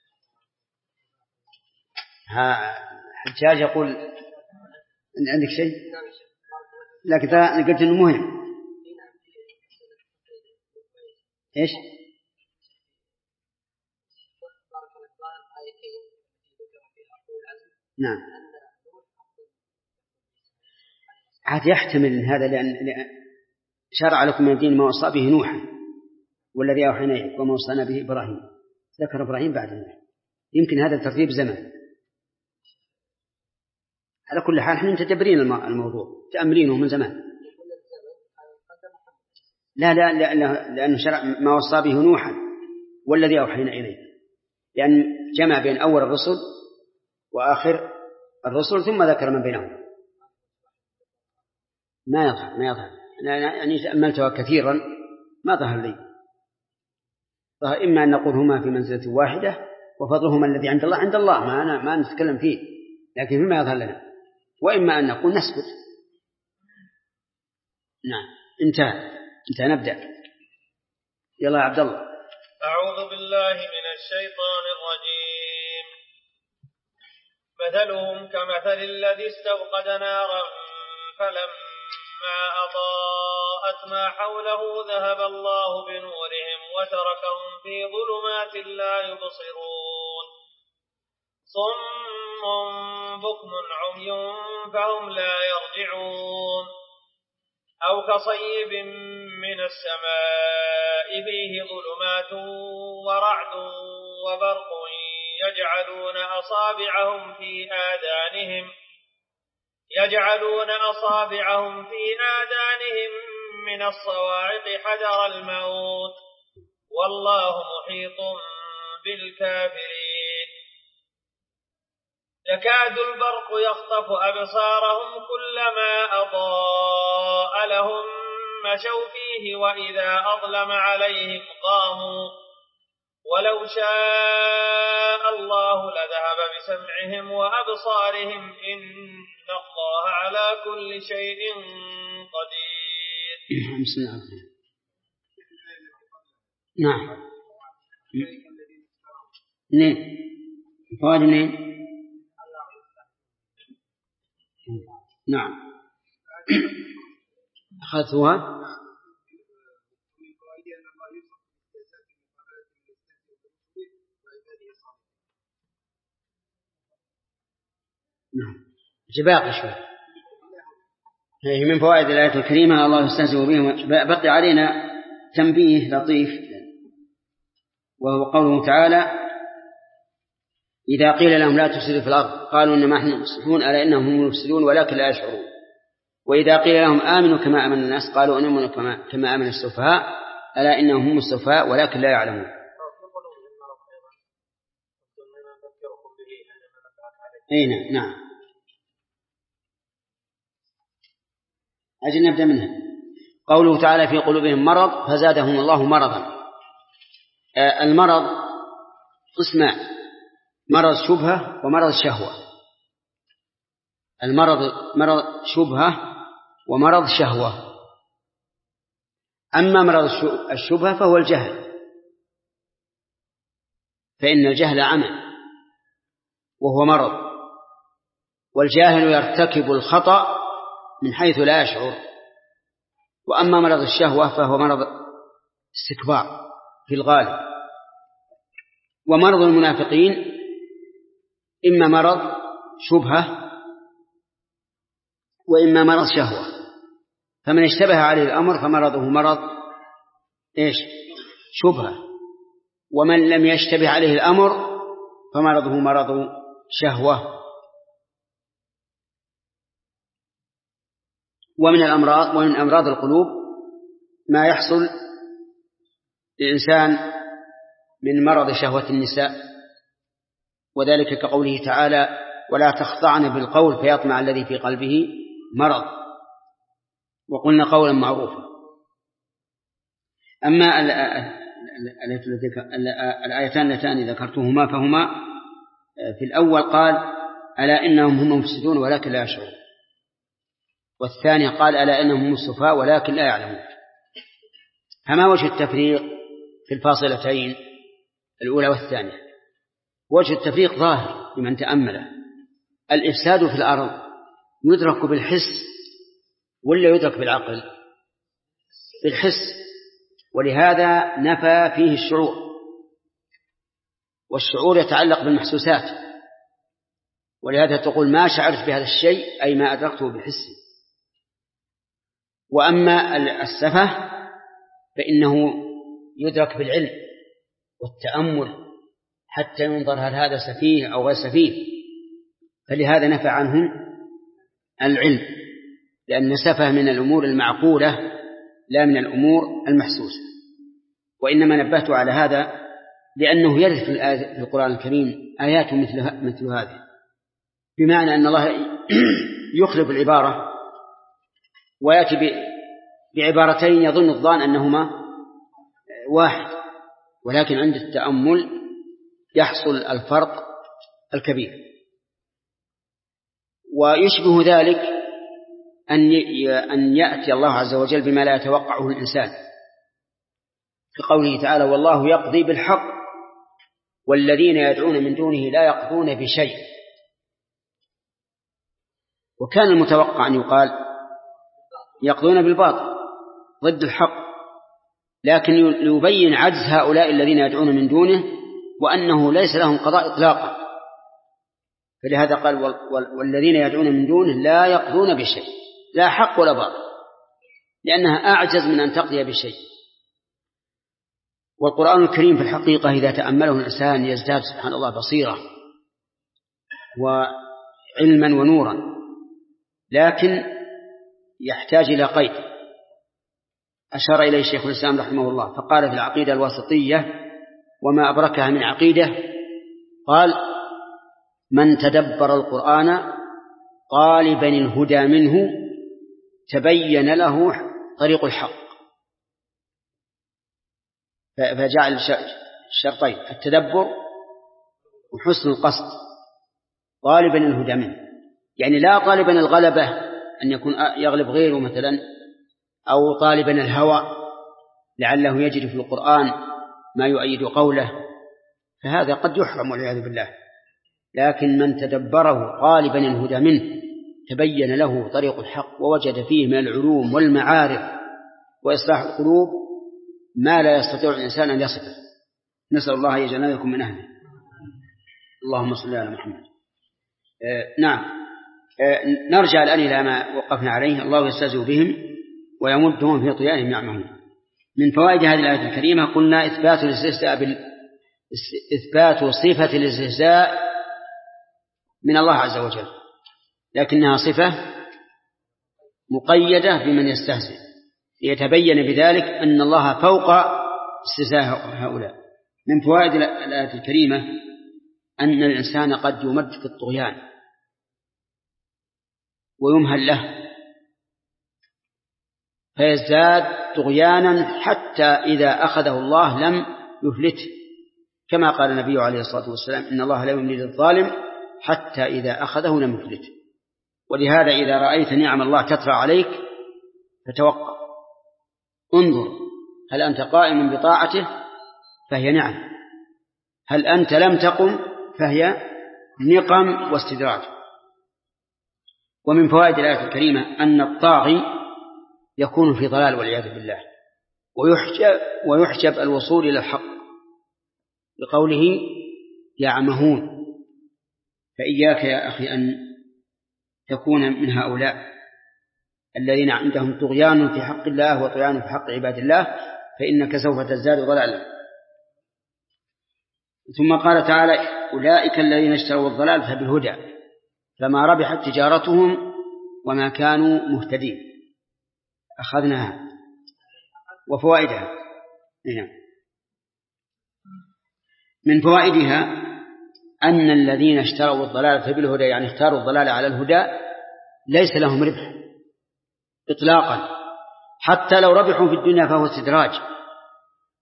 ها حجاج يقول إن عندك شيء، لكن أنا قلت إنه مهم. إيش؟ نعم، عاد يحتمل من هذا، لأن شرع لكم من الدين ما وصى به نوحا والذي أوحينا إليك وما وصانا به إبراهيم، ذكر إبراهيم بعد نوح، يمكن هذا ترتيب زمن. على كل حال نحن متدبرين الموضوع، تأملينه من زمان. لا لا لا لأنه شرع ما وصى به نوحا والذي أوحينا إليك، لأن جمع بين أول الرسل وآخر الرسل ثم ذكر من بينهم. ما يظهر ما يظهر أنا يعني تأملتها كثيرا ما ظهر لي. ظهر إما أن نقول هما في منزلة واحدة وفضلهما الذي عند الله عند الله، ما أنا ما نتكلم فيه، لكن فيما يظهر لنا، وإما أن نقول نسكت. نعم، انتهى انتهى نبدأ. يلا يا عبد الله.
أعوذ بالله من الشيطان الرجيم. مثلهم كمثل الذي استوقد نارا فلما أضاءت ما حوله ذهب الله بنورهم وتركهم في ظلمات لا يبصرون. صم بكم عمي فهم لا يرجعون. أو كصيب من السماء فيه ظلمات ورعد وبرق يجعلون أصابعهم في آذانهم يجعلون أصابعهم في آذانهم من الصواعق حذر الموت والله محيط بالكافرين. يكاد البرق يخطف أبصارهم كلما أضاء لهم مشوا فيه وإذا أظلم عليهم قاموا ولو شاء الله لذهب بسمعهم وأبصارهم إن الله على كل شيء قدير.
بسم الله. نعم. نعم. فوائد منين؟ نعم. أخذتها. نعم. جباق شوي. هي من فوائد الآية الكريمة الله يستهزئ بهم. بقي علينا تنبيه لطيف، وهو قوله تعالى: إذا قيل لهم لا تفسدوا في الأرض قالوا إنما نحن مصلحون ألا إنهم هم المفسدون ولكن لا يشعرون. وإذا قيل لهم آمنوا كما آمن الناس قالوا نؤمن كما, كما آمن السفهاء ألا إنهم هم السفهاء ولكن لا يعلمون. أين؟ نعم. أجل نبدأ منها. قوله تعالى: في قلوبهم مرض فزادهم الله مرضا. آه المرض قسمان: مرض شبهة ومرض شهوة. المرض مرض شبهة ومرض شهوة. أما مرض الشبهة فهو الجهل، فإن الجهل عمى وهو مرض، والجاهل يرتكب الخطأ من حيث لا يشعر. وأما مرض الشهوة فهو مرض استكبار في الغالب. ومرض المنافقين إما مرض شبهة وإما مرض شهوة، فمن اشتبه عليه الأمر فمرضه مرض إيش؟ شبهة، ومن لم يشتبه عليه الأمر فمرضه مرض شهوة. ومن الأمراض ومن أمراض القلوب ما يحصل للإنسان من مرض شهوة النساء، وذلك كقوله تعالى: ولا تخضعن بالقول فيطمع الذي في قلبه مرض، وقلنا قولا معروفا. أما الآيتان اللتان ذكرتهما فهما في الأول قال ألا إنهم هم المفسدون ولكن لا يشعرون، والثاني قال ألا إنهم هم السفهاء ولكن لا يعلمون. فما وجه التفريق في الفاصلتين الأولى والثانية؟ وجه التفريق ظاهر لمن تأمله. الإفساد في الأرض يدرك بالحس ولا يدرك بالعقل؟ بالحس، ولهذا نفى فيه الشعور، والشعور يتعلق بالمحسوسات، ولهذا تقول ما شعرت بهذا الشيء أي ما أدركته بحسي. وأما السفه فإنه يدرك بالعلم والتأمل حتى ينظر هل هذا سفيه أو غير سفيه، فلهذا نفى عنهم العلم، لأن السفه من الأمور المعقولة لا من الأمور المحسوسة. وإنما نبهت على هذا لأنه يرد في القرآن الكريم آيات مثل, مثل هذه، بمعنى أن الله يخلف العبارة ويأتي بعبارتين يظن الظان أنهما واحد، ولكن عند التأمل يحصل الفرق الكبير. ويشبه ذلك أن يأتي الله عز وجل بما لا يتوقعه الإنسان في قوله تعالى والله يقضي بالحق والذين يدعون من دونه لا يقضون بشيء. وكان المتوقع أن يقال يقضون بالباطل ضد الحق، لكن ليبين عجز هؤلاء الذين يدعون من دونه وأنه ليس لهم قضاء إطلاقا، فلهذا قال والذين يدعون من دونه لا يقضون بشيء، لا حق ولا باطل، لأنها أعجز من أن تقضي بشيء. والقرآن الكريم في الحقيقة إذا تأمله الإنسان يزداد سبحان الله بصيرة وعلما ونورا، لكن يحتاج إلى قيد أشار إليه الشيخ الإسلام رحمه الله فقال في العقيدة الواسطية وما أبركها من عقيدة، قال من تدبر القرآن طالبا الهدى منه تبين له طريق الحق، فجعل الشرطين التدبر وحسن القصد طالبا الهدى منه، يعني لا طالبا الغلبة أن يكون يغلب غيره مثلا، أو طالبا الهوى لعله يجد في القرآن ما يؤيد قوله، فهذا قد يحرم والعياذ بالله. لكن من تدبره طالبا الهدى منه تبين له طريق الحق ووجد فيه من العلوم والمعارف وإصلاح القلوب ما لا يستطيع الإنسان أن يصفه. نسأل الله يجعلنا لكم من أهله. اللهم صل على محمد. آه نعم آه نرجع الآن إلى ما وقفنا عليه. الله يستهزئ بهم ويمدهم في طغيانهم يعمهون. من فوائد هذه الآية الكريمة قلنا إثبات الاستهزاء بال... إثبات صفة الاستهزاء من الله عز وجل، لكنها صفة مقيدة بمن يستهزئ ليتبين بذلك أن الله فوق استهزاء هؤلاء. من فوائد الآية الكريمة أن الإنسان قد يمد في الطغيان ويمهل له فيزداد طغيانا حتى إذا أخذه الله لم يفلته، كما قال النبي عليه الصلاة والسلام إن الله لا يملي للظالم حتى إذا أخذه لم يفلته. ولهذا إذا رأيت نعم الله تترى عليك فتوقف، انظر هل أنت قائم بطاعته فهي نعم، هل أنت لم تقم فهي نقم واستدراج. ومن فوائد الآية الكريمة أن الطاغي يكون في ضلال والعياذ بالله ويحجب, ويحجب الوصول إلى الحق بقوله يعمهون. فإياك يا أخي أن تكون من هؤلاء الذين عندهم طغيان في حق الله وطغيان في حق عباد الله، فإنك سوف تزداد ضلالا. ثم قال تعالى أولئك الذين اشتروا الضلالة بالهدى فما ربحت تجارتهم وما كانوا مهتدين. أخذناها وفوائدها. من فوائدها أن الذين اشتروا الضلالة بالهدى يعني اختاروا الضلالة على الهدى ليس لهم ربح إطلاقا، حتى لو ربحوا في الدنيا فهو استدراج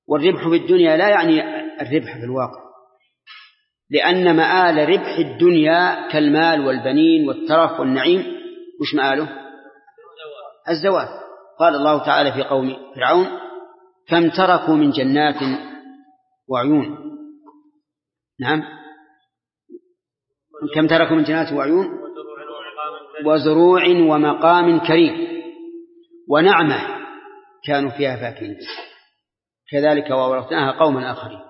والربح في الدنيا لا يعني الربح في الواقع، لأن مآل ربح الدنيا كالمال والبنين والترف والنعيم وش مآله؟ الزوال. قال الله تعالى في قوم فرعون كم تركوا من جنات وعيون. نعم، كم تركوا من جنات وعيون وزروع ومقام كريم ونعمة كانوا فيها فاكهين كذلك وورثناها قوما آخرين.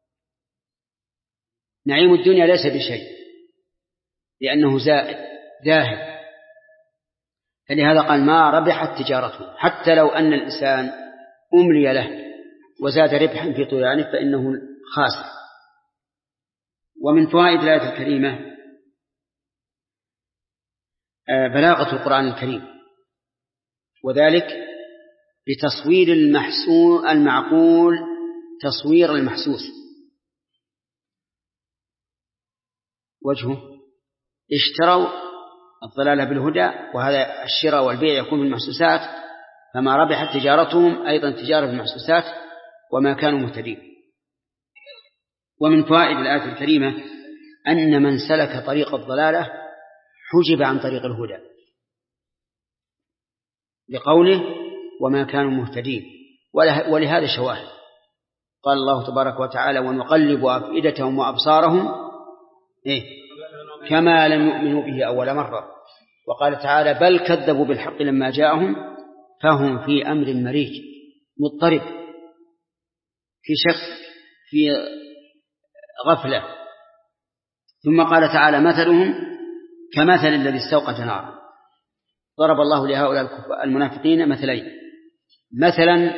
نعيم الدنيا ليس بشيء لأنه زائد ذاهب، فلهذا قال ما ربحت تجارته، حتى لو أن الإنسان أملي له وزاد ربحا في طغيانه فإنه خاسر. ومن فوائد الآية الكريمة بلاغة القرآن الكريم، وذلك بتصوير المحسون المعقول تصوير المحسوس. وجهه اشتروا الضلالة بالهدى، وهذا الشراء والبيع يكون من المحسوسات، فما ربحت تجارتهم أيضا تجارة بالمحسوسات وما كانوا مهتدين. ومن فوائد الآية الكريمة أن من سلك طريق الضلالة حجب عن طريق الهدى لقوله وما كانوا مهتدين، ولهذا شواهد. قال الله تبارك وتعالى ونقلب أفئدتهم وأبصارهم إيه؟ كما لم يؤمنوا به أول مرة. وقال تعالى بل كذبوا بالحق لما جاءهم فهم في أمر مريج مضطرب في شك في غفلة. ثم قال تعالى مثلهم كمثل الذي استوقد نارا. ضرب الله لهؤلاء المنافقين مثلين، مثلا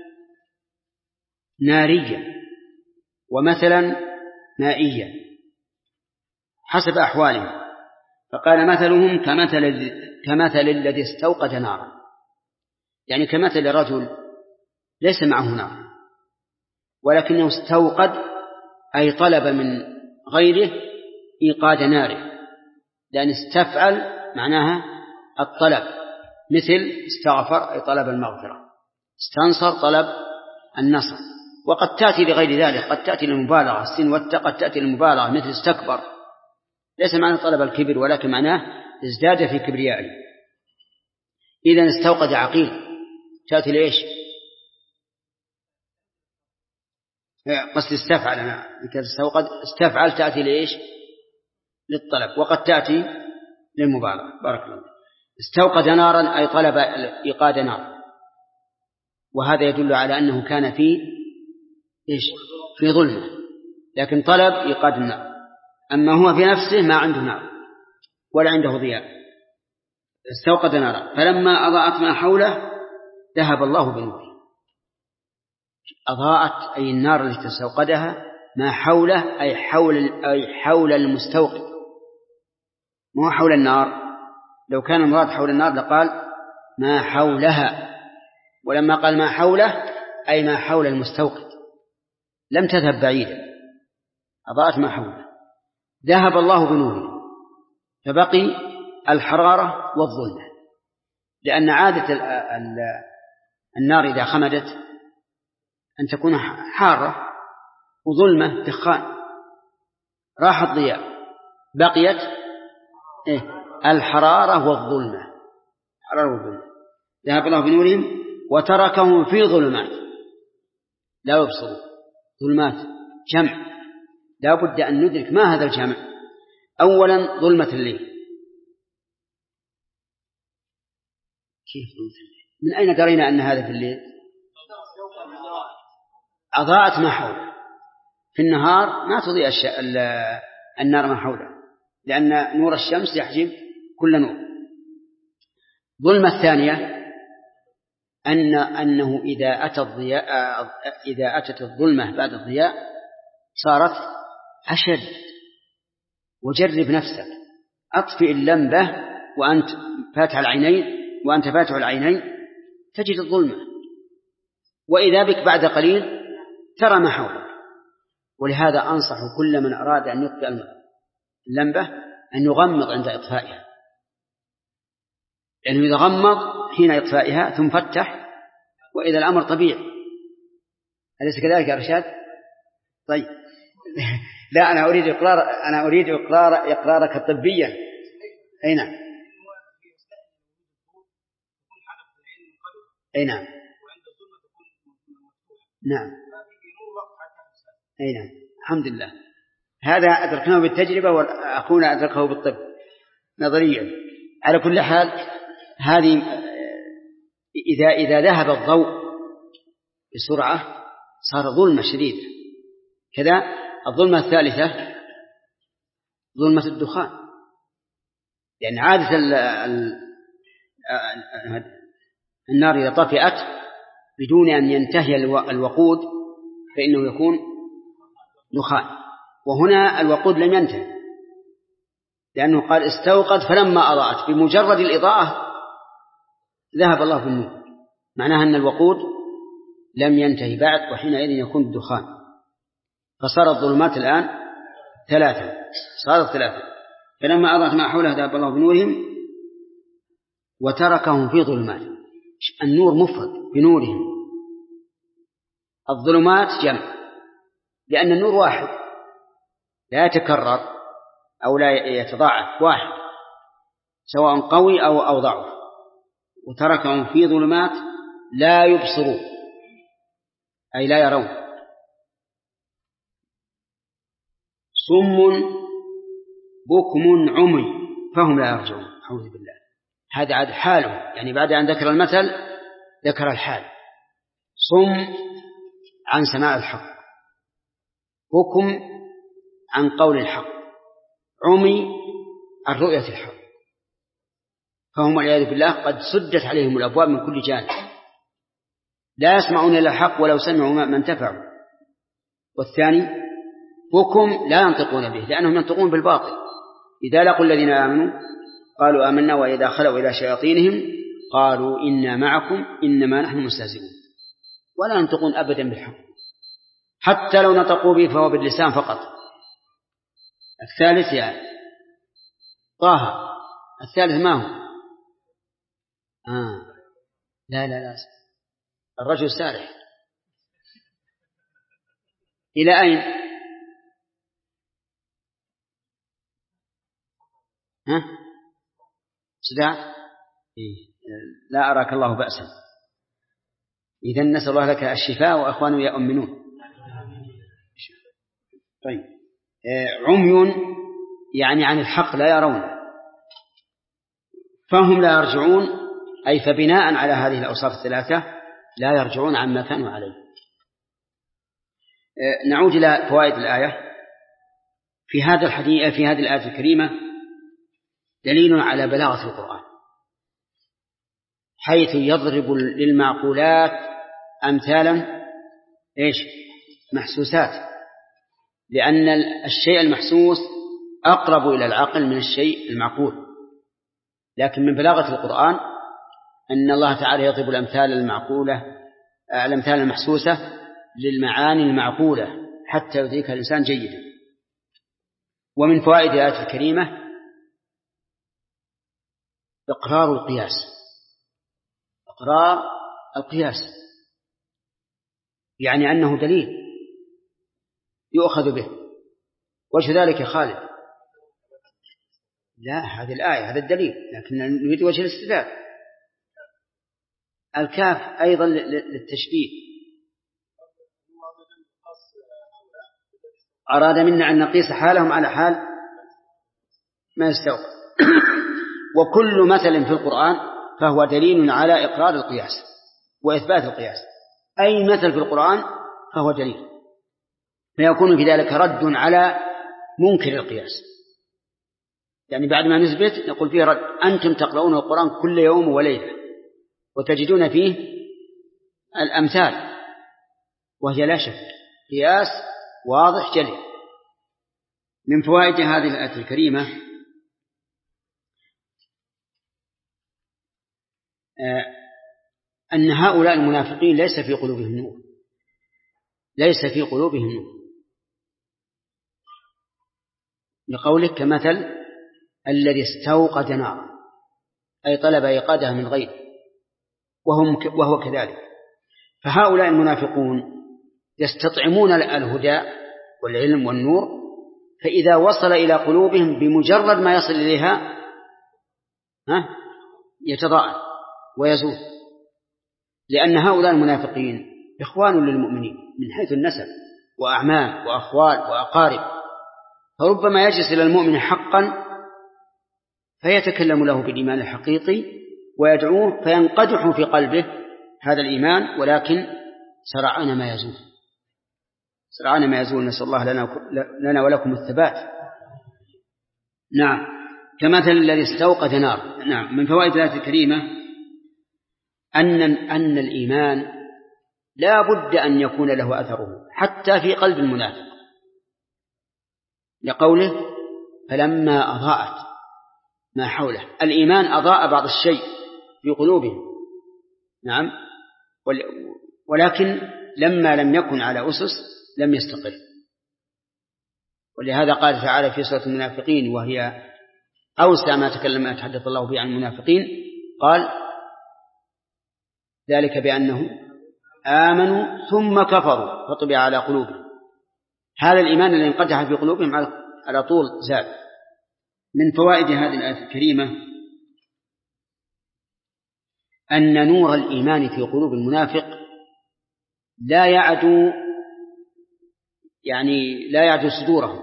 ناريا ومثلا مائيا حسب أحوالهم، فقال مثلهم كمثل, كمثل الذي استوقد نارا، يعني كمثل رجل ليس معه نار ولكنه استوقد أي طلب من غيره إيقاد ناره، لأن استفعل معناها الطلب، مثل استغفر أي طلب المغفرة، استنصر طلب النصر. وقد تأتي لغير ذلك، قد تأتي للمبالغة، السين والتاء قد تأتي للمبالغة، مثل استكبر ليس معنى طلب الكبر ولكن معناه ازداد في كبريائه. إذن استوقد عقيل تأتي لإيش؟ قصد استفعل، أنا استوقد استفعل تأتي لإيش؟ للطلب، وقد تأتي للمبالغة. بارك الله. استوقد نارا أي طلب إيقاد نار، وهذا يدل على أنه كان في إيش؟ في ظلمة، لكن طلب إيقاد النار. أما هو في نفسه ما عنده نار ولا عنده ضياء. استوقد نارا فلما أضاءت ما حوله ذهب الله بنوره. أضاءت أي النار التي استوقدها ما حوله أي حول, أي حول المستوقد، مو حول النار. لو كان المراد حول النار لقال ما حولها، ولما قال ما حوله أي ما حول المستوقد، لم تذهب بعيدا، أضاءت ما حوله. ذهب الله بنوره فبقي الحرارة والظلمة، لأن عادة النار إذا خمدت أن تكون حارة وظلمة دخان، راح الضياء، بقيت إيه؟ الحرارة والظلمة. الحرارة والظلمة. ذهب الله بنورهم وتركهم في ظلمات لا يبصرون. ظلمات جمع، لا بد أن ندرك ما هذا الجمع. أولا ظلمة الليل. كيف ظلمة الليل؟ من أين درينا أن هذا في الليل؟ أضاءت ما حوله. في النهار ما تضيء النار ما حوله، لأن نور الشمس يحجب كل نور. ظلمة الثانية أن أنه إذا أتى الضياء إذا أتت الظلمة بعد الضياء صارت أشد. وجرب نفسك، أطفئ اللمبة وأنت فاتح العينين وأنت فاتح العينين تجد الظلمة، وإذا بك بعد قليل ترى ما حولك. ولهذا أنصح كل من أراد أن يطفئ اللمبة أن يغمض عند إطفائها، لأنه إذا غمض حين إطفائها ثم فتح وإذا الأمر طبيعي. أليس كذلك يا رشاد؟ طيب لا أنا أريد إقرار أنا أريد إقرار إقرارك طبيا. أي نعم أي نعم نعم أي نعم الحمد لله. هذا أدركناه بالتجربة وأخونا أدركه بالطب نظريا. على كل حال هذه إذا إذا ذهب الضوء بسرعة صار ظلمة شديدة. كذا الظلمة الثالثة ظلمة الدخان، لأن عادة النار إذا طفئت بدون أن ينتهي الوقود فإنه يكون دخان، وهنا الوقود لم ينتهي لأنه قال استوقد فلما أضاءت، بمجرد الإضاءة ذهب الله بالنور، معناها أن الوقود لم ينتهي بعد، وحينئذ يكون الدخان. فصارت الظلمات الآن ثلاثة صارت ثلاثة فلما أضاءت ما حولها ذهب الله بنورهم وتركهم في ظلمات. النور مفرد بنورهم، الظلمات جمع، لأن النور واحد لا يتكرر أو لا يتضاعف، واحد سواء قوي أو أو ضعف. وتركهم في ظلمات لا يبصرون أي لا يرون، صم بكم عمي فهم لا يرجعون. أعوذ بالله. هذا عاد حاله، يعني بعد أن ذكر المثل ذكر الحال. صم عن سماع الحق، بكم عن قول الحق، عمي عن رؤية الحق، فهم والعياذ بالله قد سدت عليهم الأبواب من كل جانب، لا يسمعون إلا الحق ولو سمعوا ما انتفعوا. والثاني بكم لا ينطقون به لأنهم ينطقون بالباطل، إذا لقوا الذين آمنوا قالوا آمنا وإذا خلوا إلى شياطينهم قالوا إنا معكم إنما نحن مستهزئون، ولا ينطقون أبدا بالحق، حتى لو نطقوا به فهو باللسان فقط. الثالث يعني طه، الثالث ما هو؟ آه. لا لا لا الرجل سارح إلى أين؟ ها؟ صداع؟ إيه. لا أراك الله بأسا. إذن نسأل الله لك الشفاء وأخوانه يؤمنون. طيب عمي يعني عن الحق لا يرون، فهم لا يرجعون، أي فبناء على هذه الأوصاف الثلاثة لا يرجعون عما كانوا عليه. نعود إلى فوائد الآية. في هذا الحديث في هذه الآية الكريمة دليل على بلاغة القرآن، حيث يضرب للمعقولات أمثالا إيش؟ محسوسات، لأن الشيء المحسوس أقرب إلى العقل من الشيء المعقول. لكن من بلاغة القرآن أن الله تعالى يضرب الأمثال المعقولة الأمثال المحسوسة للمعاني المعقولة حتى يدركها الإنسان جيدا. ومن فوائد الآية الكريمة إقرار القياس، إقرار القياس يعني أنه دليل يؤخذ به. وجه ذلك يا خالد؟ لا هذه الآية هذا الدليل، لكن نريد وجه الاستدلال. الكاف أيضا للتشبيه، أراد منا أن نقيس حالهم على حال ما يستوقع. وكل مثل في القرآن فهو دليل على إقرار القياس وإثبات القياس، أي مثل في القرآن فهو دليل، فيكون في ذلك رد على منكر القياس. يعني بعد ما نثبت نقول فيه رد. أنتم تقرؤون القرآن كل يوم وليلة وتجدون فيه الأمثال، وهي لا شك قياس واضح جلي. من فوائد هذه الآية الكريمة أن هؤلاء المنافقين ليس في قلوبهم نور، ليس في قلوبهم نور، لقولك كمثل الذي استوقد نارا، أي طلب إيقادها من غيره، وهم وهو كذلك. فهؤلاء المنافقون يستطعمون الهدى والعلم والنور، فإذا وصل إلى قلوبهم بمجرد ما يصل إليها ها يتضاءل ويزول، لأن هؤلاء المنافقين إخوان للمؤمنين من حيث النسب وأعمام وأخوال وأقارب، فربما يجلس إلى المؤمن حقا فيتكلم له بالإيمان الحقيقي ويدعوه فينقدح في قلبه هذا الإيمان، ولكن سرعان ما يزول سرعان ما يزول نسأل الله لنا, لنا ولكم الثبات. نعم، كمثل الذي استوقد نار. نعم، من فوائد الآية الكريمة أن أن الإيمان لا بد أن يكون له أثره حتى في قلب المنافق، لقوله فلما أضاءت ما حوله. الإيمان أضاء بعض الشيء في قلوبهم، نعم، ولكن لما لم يكن على أسس لم يستقر. ولهذا قال تعالى في سورة المنافقين، وهي أوسع ما تكلم يتحدث الله به عن المنافقين، قال ذلك بأنه آمنوا ثم كفروا فطبع على قلوبهم. هذا الإيمان الذي انقدح في قلوبهم على طول زاد. من فوائد هذه الآية الكريمة أن نور الإيمان في قلوب المنافق لا يعدو يعني لا يعدو صدورهم،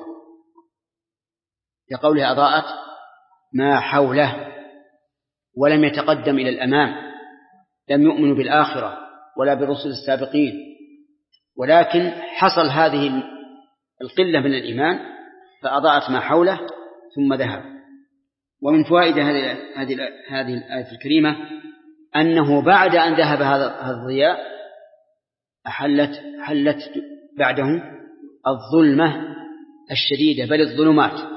لقوله أضاءت ما حوله، ولم يتقدم إلى الأمام، لم يؤمنوا بالآخرة ولا بالرسل السابقين، ولكن حصل هذه القلة من الإيمان فأضاءت ما حوله ثم ذهب. ومن فوائد هذه هذه الآية الكريمة أنه بعد أن ذهب هذا الضياء أحلت حلت بعده الظلمة الشديدة بل الظلمات.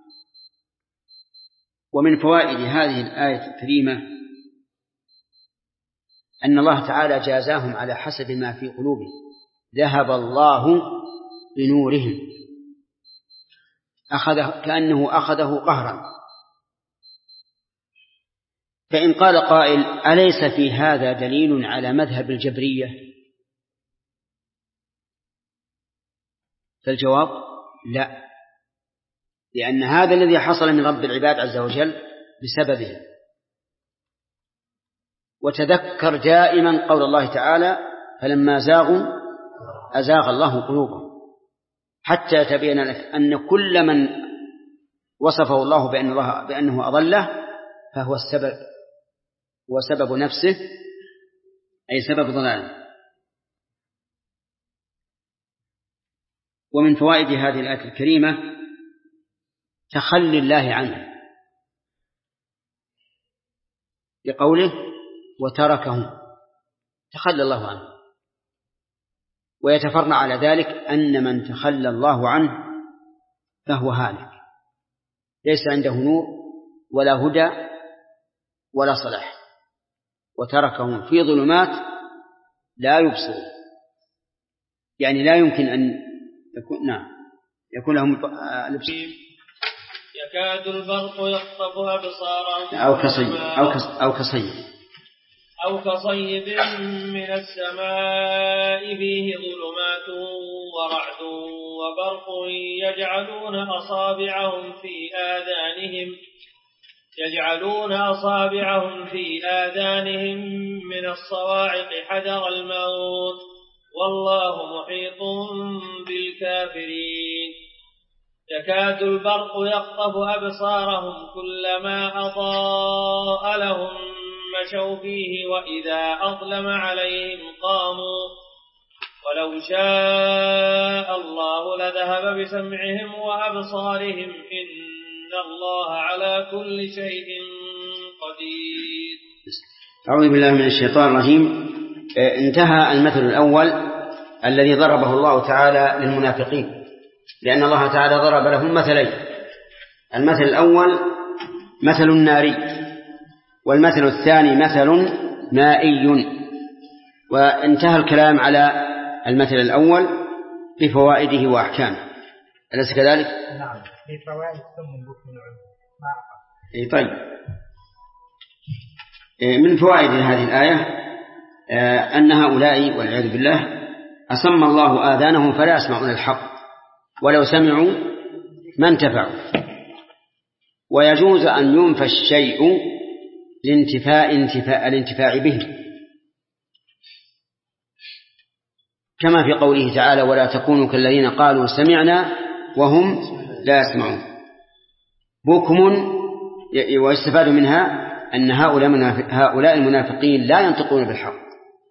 ومن فوائد هذه الآية الكريمة أن الله تعالى جازاهم على حسب ما في قلوبهم، ذهب الله بنورهم، أخذه كأنه أخذه قهرا. فإن قال قائل أليس في هذا دليل على مذهب الجبرية؟ فالجواب لا، لأن هذا الذي حصل من رب العباد عز وجل بسببه. وتذكر دائما قول الله تعالى فلما زاغوا أزاغ الله قلوبهم، حتى تبين لك أن كل من وصفه الله بأن الله بأنه أضله فهو السبب، هو سبب نفسه أي سبب ضلاله. ومن فوائد هذه الآية الكريمة تخلي الله عنه بقوله وتركهم، تخلى الله عنه. ويتفرع على ذلك أن من تخلى الله عنه فهو هالك، ليس عنده نور ولا هدى ولا صلاح، وتركهم في ظلمات لا يبصر، يعني لا يمكن أن يكون نعم يكون لهم الابصار.
يكاد البرق يخطف أبصارهم
أو كصيب أو كص أو كصيب
أو كصيب من السماء فيه ظلمات ورعد وبرق يجعلون أصابعهم في آذانهم يجعلون أصابعهم في آذانهم من الصواعق حذر الموت والله محيط بالكافرين. يكاد البرق يخطف أبصارهم كلما أضاء لهم مشوا فيه وإذا أظلم عليهم قاموا ولو شاء الله لذهب بسمعهم وأبصارهم إن الله على كل شيء قدير.
أعوذ بالله من الشيطان الرجيم. انتهى المثل الأول الذي ضربه الله تعالى للمنافقين، لأن الله تعالى ضرب لهم مثلين. المثل الأول مثل ناري، والمثل الثاني مثل مائي. وانتهى الكلام على المثل الأول بفوائده وأحكامه، أليس كذلك؟
نعم، بفوائد ثم البكم العلم.
إيه طيب. من فوائد هذه الآية أن هؤلاء والعياذ بالله أصم الله آذانهم فلا يسمعون الحق ولو سمعوا ما انتفعوا. ويجوز أن ينفى الشيء لانتفاء انتفاء الانتفاع به، كما في قوله تعالى ولا تكونوا كالذين قالوا سمعنا وهم لا يسمعون. بكم، ويستفاد منها أن هؤلاء المنافقين لا ينطقون بالحق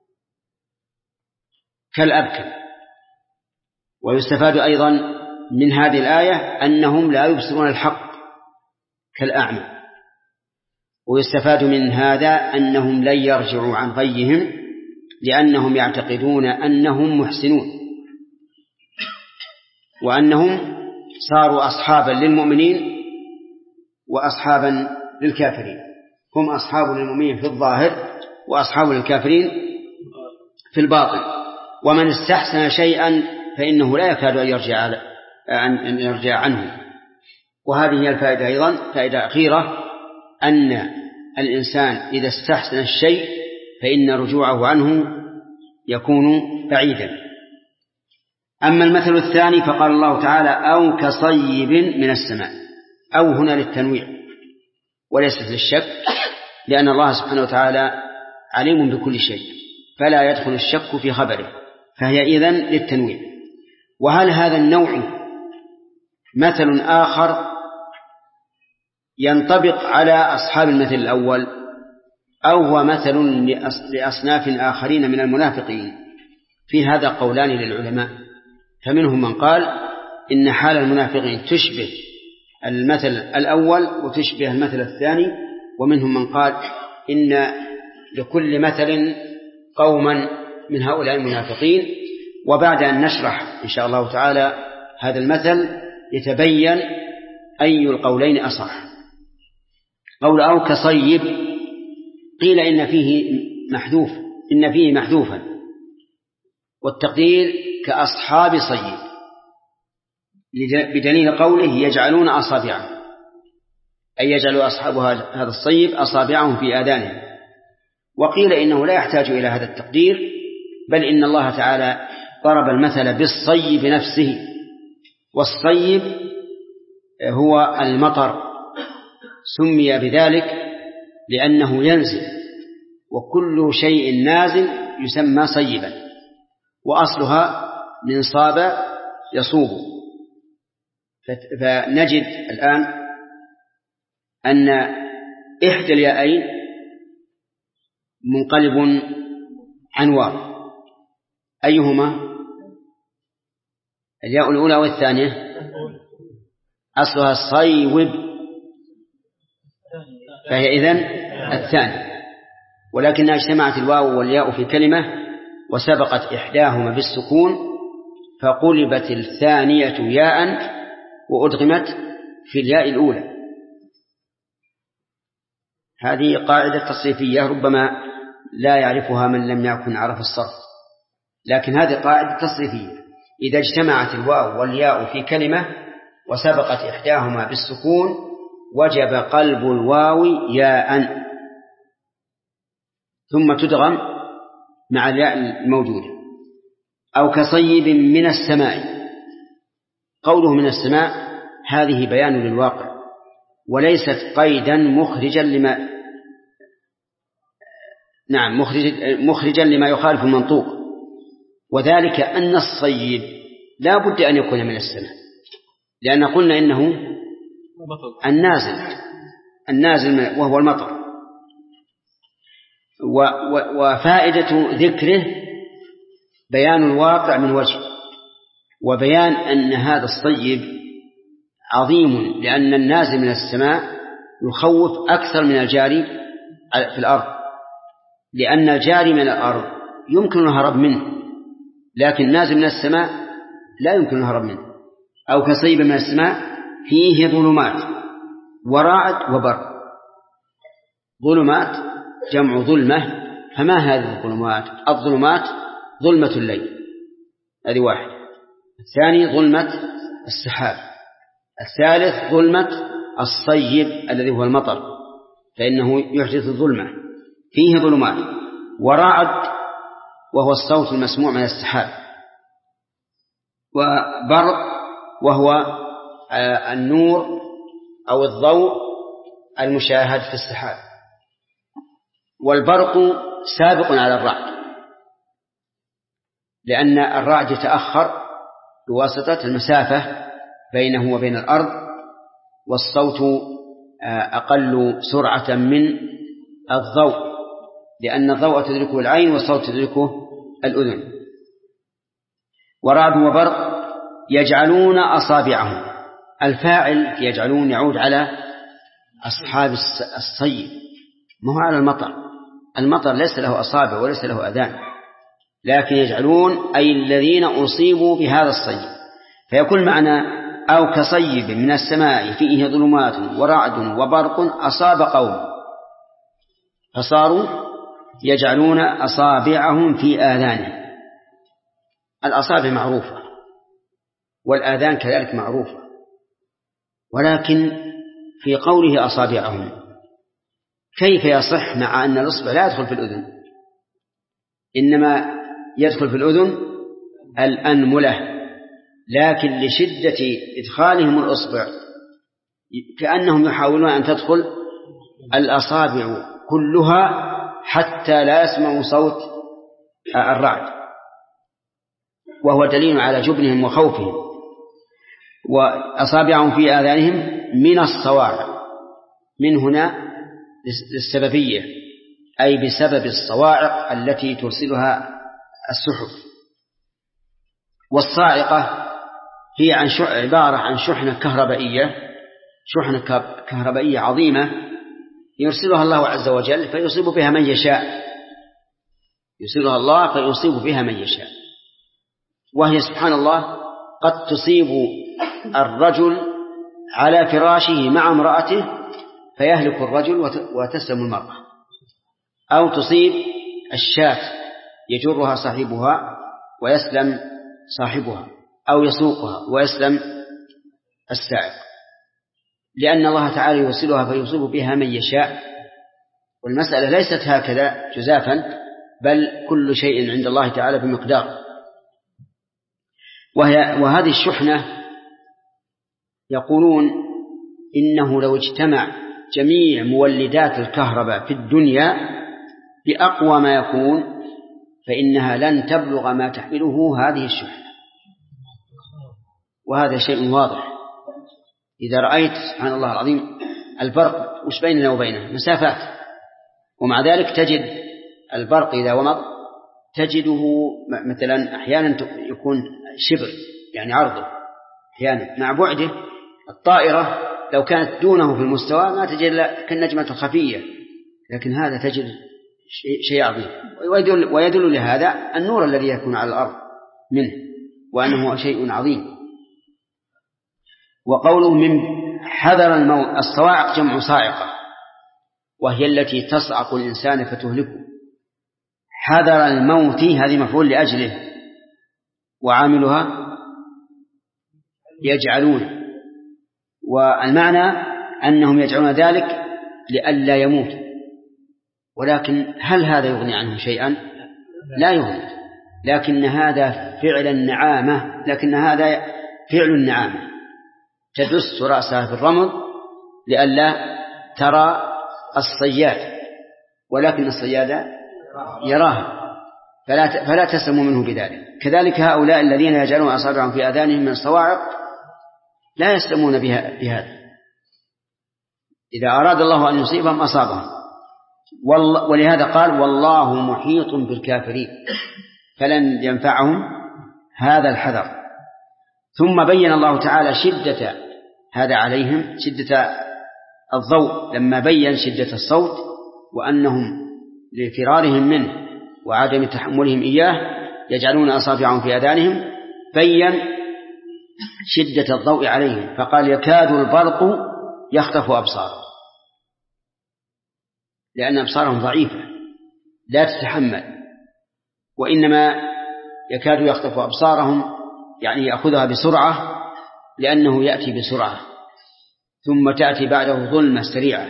كالأبكم. ويستفاد أيضا من هذه الآية أنهم لا يبصرون الحق كالأعمى. ويستفاد من هذا أنهم لن يرجعوا عن غيهم لأنهم يعتقدون أنهم محسنون وأنهم صاروا أصحابا للمؤمنين وأصحابا للكافرين. هم أصحاب للمؤمنين في الظاهر وأصحاب للكافرين في الباطن. ومن استحسن شيئا فإنه لا يكاد أن يرجع, أن يرجع عنه. وهذه هي الفائدة أيضا، فائدة أخيرة، أن الإنسان إذا استحسن الشيء فإن رجوعه عنه يكون بعيدا. أما المثل الثاني فقال الله تعالى أو كصيب من السماء. أو هنا للتنويع وليست للشك، لأن الله سبحانه وتعالى عليم بكل شيء فلا يدخل الشك في خبره، فهي إذن للتنويع. وهل هذا النوع مثل آخر ينطبق على أصحاب المثل الأول أو هو مثل لأصناف آخرين من المنافقين؟ في هذا قولان للعلماء، فمنهم من قال إن حال المنافقين تشبه المثل الأول وتشبه المثل الثاني، ومنهم من قال إن لكل مثل قوما من هؤلاء المنافقين. وبعد أن نشرح إن شاء الله تعالى هذا المثل يتبين أي القولين أصح. قول أو كصيب قيل إن فيه محذوف إن فيه محذوفا، والتقدير كأصحاب صيب بدليل قوله يجعلون أصابعهم، أي يجعل أصحاب هذا الصيب أصابعهم في آذانهم. وقيل إنه لا يحتاج إلى هذا التقدير، بل إن الله تعالى ضرب المثل بالصيب نفسه، والصيب هو المطر، سمي بذلك لأنه ينزل، وكل شيء نازل يسمى صيبا، وأصلها من صاب يصوب. فنجد الآن أن إحدى الياءين منقلب عن واو، أيهما؟ الياء الأولى والثانية أصلها الصيوب، فهي إذن الثانية، ولكنها اجتمعت الواو والياء في كلمة وسبقت إحداهما بالسكون فقلبت الثانية ياء وأدغمت في الياء الأولى. هذه قاعدة تصريفية ربما لا يعرفها من لم يكن عرف الصرف، لكن هذه قاعدة تصريفية. إذا اجتمعت الواو والياء في كلمة وسبقت إحداهما بالسكون وجب قلب الواو ياء ثم تدغم مع الياء الموجودة. أو كصيب من السماء، قوله من السماء هذه بيان للواقع وليست قيدا مخرجا لما نعم مخرج مخرجا لما يخالف المنطوق، وذلك أن الصيب لا بد أن يكون من السماء، لأن قلنا إنه النازل النازل وهو المطر. وفائدة ذكره بيان الواقع من وجه، وبيان أن هذا الصيب عظيم، لأن النازل من السماء يخوف أكثر من الجاري في الأرض، لأن الجاري من الأرض يمكن الهرب منه، لكن نازل من السماء لا يمكن الهرب منه. أو كصيب من السماء فيه ظلمات ورعد وبرق. ظلمات جمع ظلمة، فما هذه الظلمات؟ الظلمات ظلمة الليل، هذه واحد. الثاني ظلمة السحاب. الثالث ظلمة الصيب الذي هو المطر، فإنه يحدث الظلمة. فيه ظلمات ورعد وهو الصوت المسموع من السحاب، وبرق وهو النور أو الضوء المشاهد في السحاب. والبرق سابق على الرعد، لأن الرعد يتأخر بواسطة المسافة بينه وبين الأرض، والصوت أقل سرعة من الضوء، لأن الضوء تدركه العين والصوت تدركه الأذن. ورعد وبرق يجعلون أصابعهم، الفاعل يجعلون يعود على أصحاب الصيد، ما هو على المطر. المطر ليس له أصابع وليس له أذان، لكن يجعلون أي الذين أصيبوا بهذا الصيد. فيكون معنى أو كصيب من السماء فيه ظلمات ورعد وبرق أصاب قوم، فصاروا يجعلون أصابعهم في آذانهم. الأصابع معروفة والآذان كذلك معروفة، ولكن في قوله أصابعهم كيف يصح مع أن الإصبع لا يدخل في الأذن؟ إنما يدخل في الأذن الأنملة، لكن لشدة إدخالهم الإصبع كأنهم يحاولون أن تدخل الأصابع كلها حتى لا يسمعوا صوت الرعد، وهو دليل على جبنهم وخوفهم. وأصابعهم في آذانهم من الصواعق، من هنا للسببية، أي بسبب الصواعق التي ترسلها السحب. والصاعقة هي عن عبارة عن شحنة كهربائية، شحنة كهربائية عظيمة يرسلها الله عز وجل فيصيب بها من يشاء، يرسلها الله فيصيب بها من يشاء. وهي سبحان الله قد تصيب الرجل على فراشه مع امرأته فيهلك الرجل وتسلم المرأة، أو تصيب الشاة يجرها صاحبها ويسلم صاحبها، أو يسوقها ويسلم السائق، لأن الله تعالى يوصلها فيصيب بها من يشاء. والمسألة ليست هكذا جزافا، بل كل شيء عند الله تعالى بمقدار. وهي وهذه الشحنة يقولون إنه لو اجتمع جميع مولدات الكهرباء في الدنيا بأقوى ما يكون فإنها لن تبلغ ما تحمله هذه الشحنة، وهذا شيء واضح. إذا رأيت سبحان الله العظيم البرق وش بيننا وبينه مسافات، ومع ذلك تجد البرق إذا ومض تجده مثلا أحيانا يكون شبر يعني عرضه، أحيانا مع بعده. الطائرة لو كانت دونه في المستوى ما تجد كالنجمة الخفية، لكن هذا تجد شيء عظيم. ويدل, ويدل لهذا النور الذي يكون على الأرض منه، وأنه شيء عظيم. وقوله من حذر الموت، الصواعق جمع صاعقة، وهي التي تصعق الإنسان فتهلكه. حذر الموت هذه مفعول لأجله، وعاملها يجعلون، والمعنى أنهم يجعلون ذلك لئلا يموت. ولكن هل هذا يغني عنه شيئا؟ لا يغني، لكن هذا فعل النعامة، لكن هذا فعل النعامة تدس رأسها في الرمل لئلا ترى الصياد، ولكن الصياد يراها فلا فلا تسلم منه بذلك. كذلك هؤلاء الذين يجعلون أصابعهم في آذانهم من الصواعق لا يسلمون بها بهذا، إذا أراد الله أن يصيبهم أصابهم. ولهذا قال والله محيط بالكافرين، فلن ينفعهم هذا الحذر. ثم بين الله تعالى شدة هذا عليهم، شدة الضوء لما بين شدة الصوت وأنهم لفرارهم منه وعدم تحملهم إياه يجعلون أصابعهم في آذانهم، بين شدة الضوء عليهم فقال يكاد البرق يخطف أبصارهم، لأن أبصارهم ضعيفة لا تتحمل، وإنما يكاد يخطف أبصارهم يعني يأخذها بسرعة لأنه يأتي بسرعة ثم تأتي بعده ظلمة سريعة،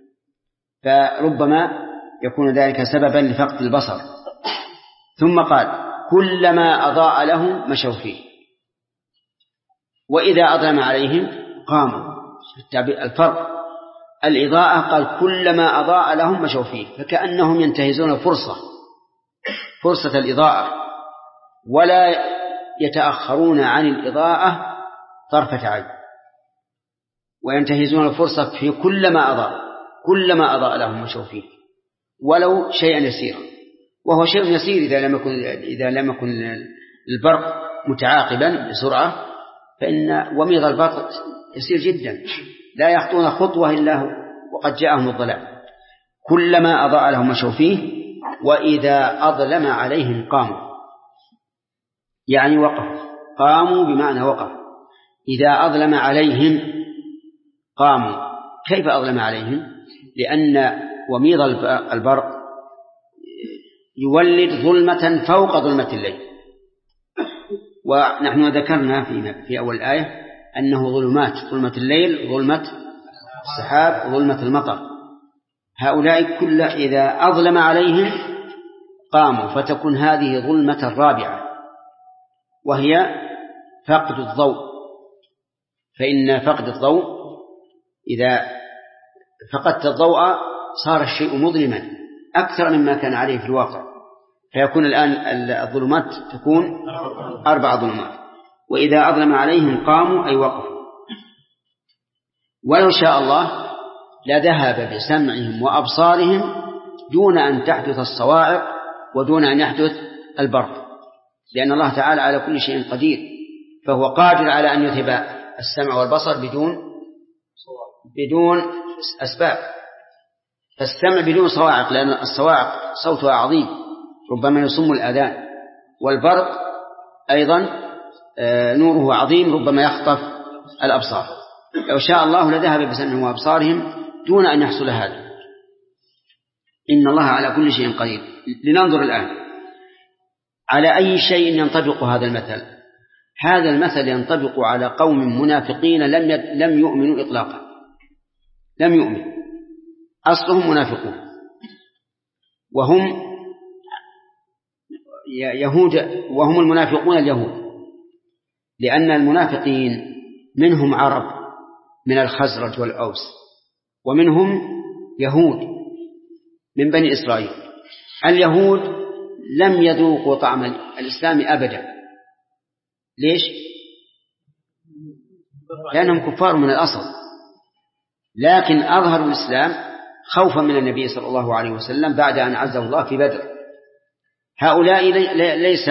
فربما يكون ذلك سببا لفقد البصر. ثم قال كلما أضاء لهم مشوا فيه، وإذا أظلم عليهم قاموا. الفرق الإضاءة قال كلما أضاء لهم مشوا فيه، فكأنهم ينتهزون فرصة فرصة الإضاءة ولا يتأخرون عن الإضاءة طرفة عين، وينتهزون الفرصة في كلما أضاء كلما أضاء لهم مشوا فيه ولو شيئا يسيرا، وهو شيء يسير إذا لم يكن إذا لم يكن البرق متعاقبا بسرعة، فإن وميض البرق يسير جدا لا يخطون خطوة إلا هو وقد جاءهم الظلام. كلما أضاء لهم مشوا فيه وإذا أظلم عليهم قاموا، يعني وقفوا. قاموا بمعنى وقفوا. إذا أظلم عليهم قاموا. كيف أظلم عليهم؟ لأن وميض البرق يولد ظلمة فوق ظلمة الليل، ونحن ذكرنا في في أول الآية أنه ظلمات، ظلمة الليل، ظلمة السحاب، ظلمة المطر. هؤلاء كل إذا أظلم عليهم قاموا، فتكون هذه ظلمة الرابعة وهي فقد الضوء. فإن فقد الضوء إذا فقدت الضوء صار الشيء مظلما أكثر مما كان عليه في الواقع، فيكون الآن الظلمات تكون أربع ظلمات. وإذا أظلم عليهم قاموا أي وقفوا. ولو شاء الله لذهب بسمعهم وأبصارهم دون أن تحدث الصواعق ودون أن يحدث البرق، لأن الله تعالى على كل شيء قدير، فهو قادر على أن يذهب السمع والبصر بدون بدون أسباب. فالسمع بدون صواعق، لأن الصواعق صوتها عظيم ربما يصم الآذان، والبرق أيضا نوره عظيم ربما يخطف الأبصار. لو شاء الله لذهب بسمعهم وأبصارهم دون أن يحصل هذا. إن الله على كل شيء قدير. لننظر الآن على أي شيء ينطبق هذا المثل. هذا المثل ينطبق على قوم منافقين لم لم يؤمنوا إطلاقا، لم يؤمنوا، أصلهم منافقون، وهم يهود، وهم المنافقون اليهود، لأن المنافقين منهم عرب من الخزرج والأوس، ومنهم يهود من بني إسرائيل. اليهود لم يذوقوا طعم الإسلام أبدا. ليش؟ لأنهم كفار من الأصل، لكن أظهروا الإسلام خوفا من النبي صلى الله عليه وسلم بعد أن عزه الله في بدر. هؤلاء ليس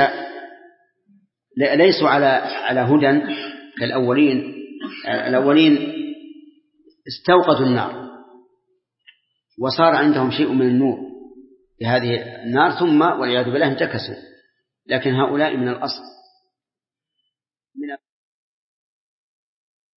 ليسوا على على هدى كالأولين. الأولين استوقدوا النار وصار عندهم شيء من النور في هذه النار، ثم والعياذ بالله انتكسوا. لكن هؤلاء من الأصل من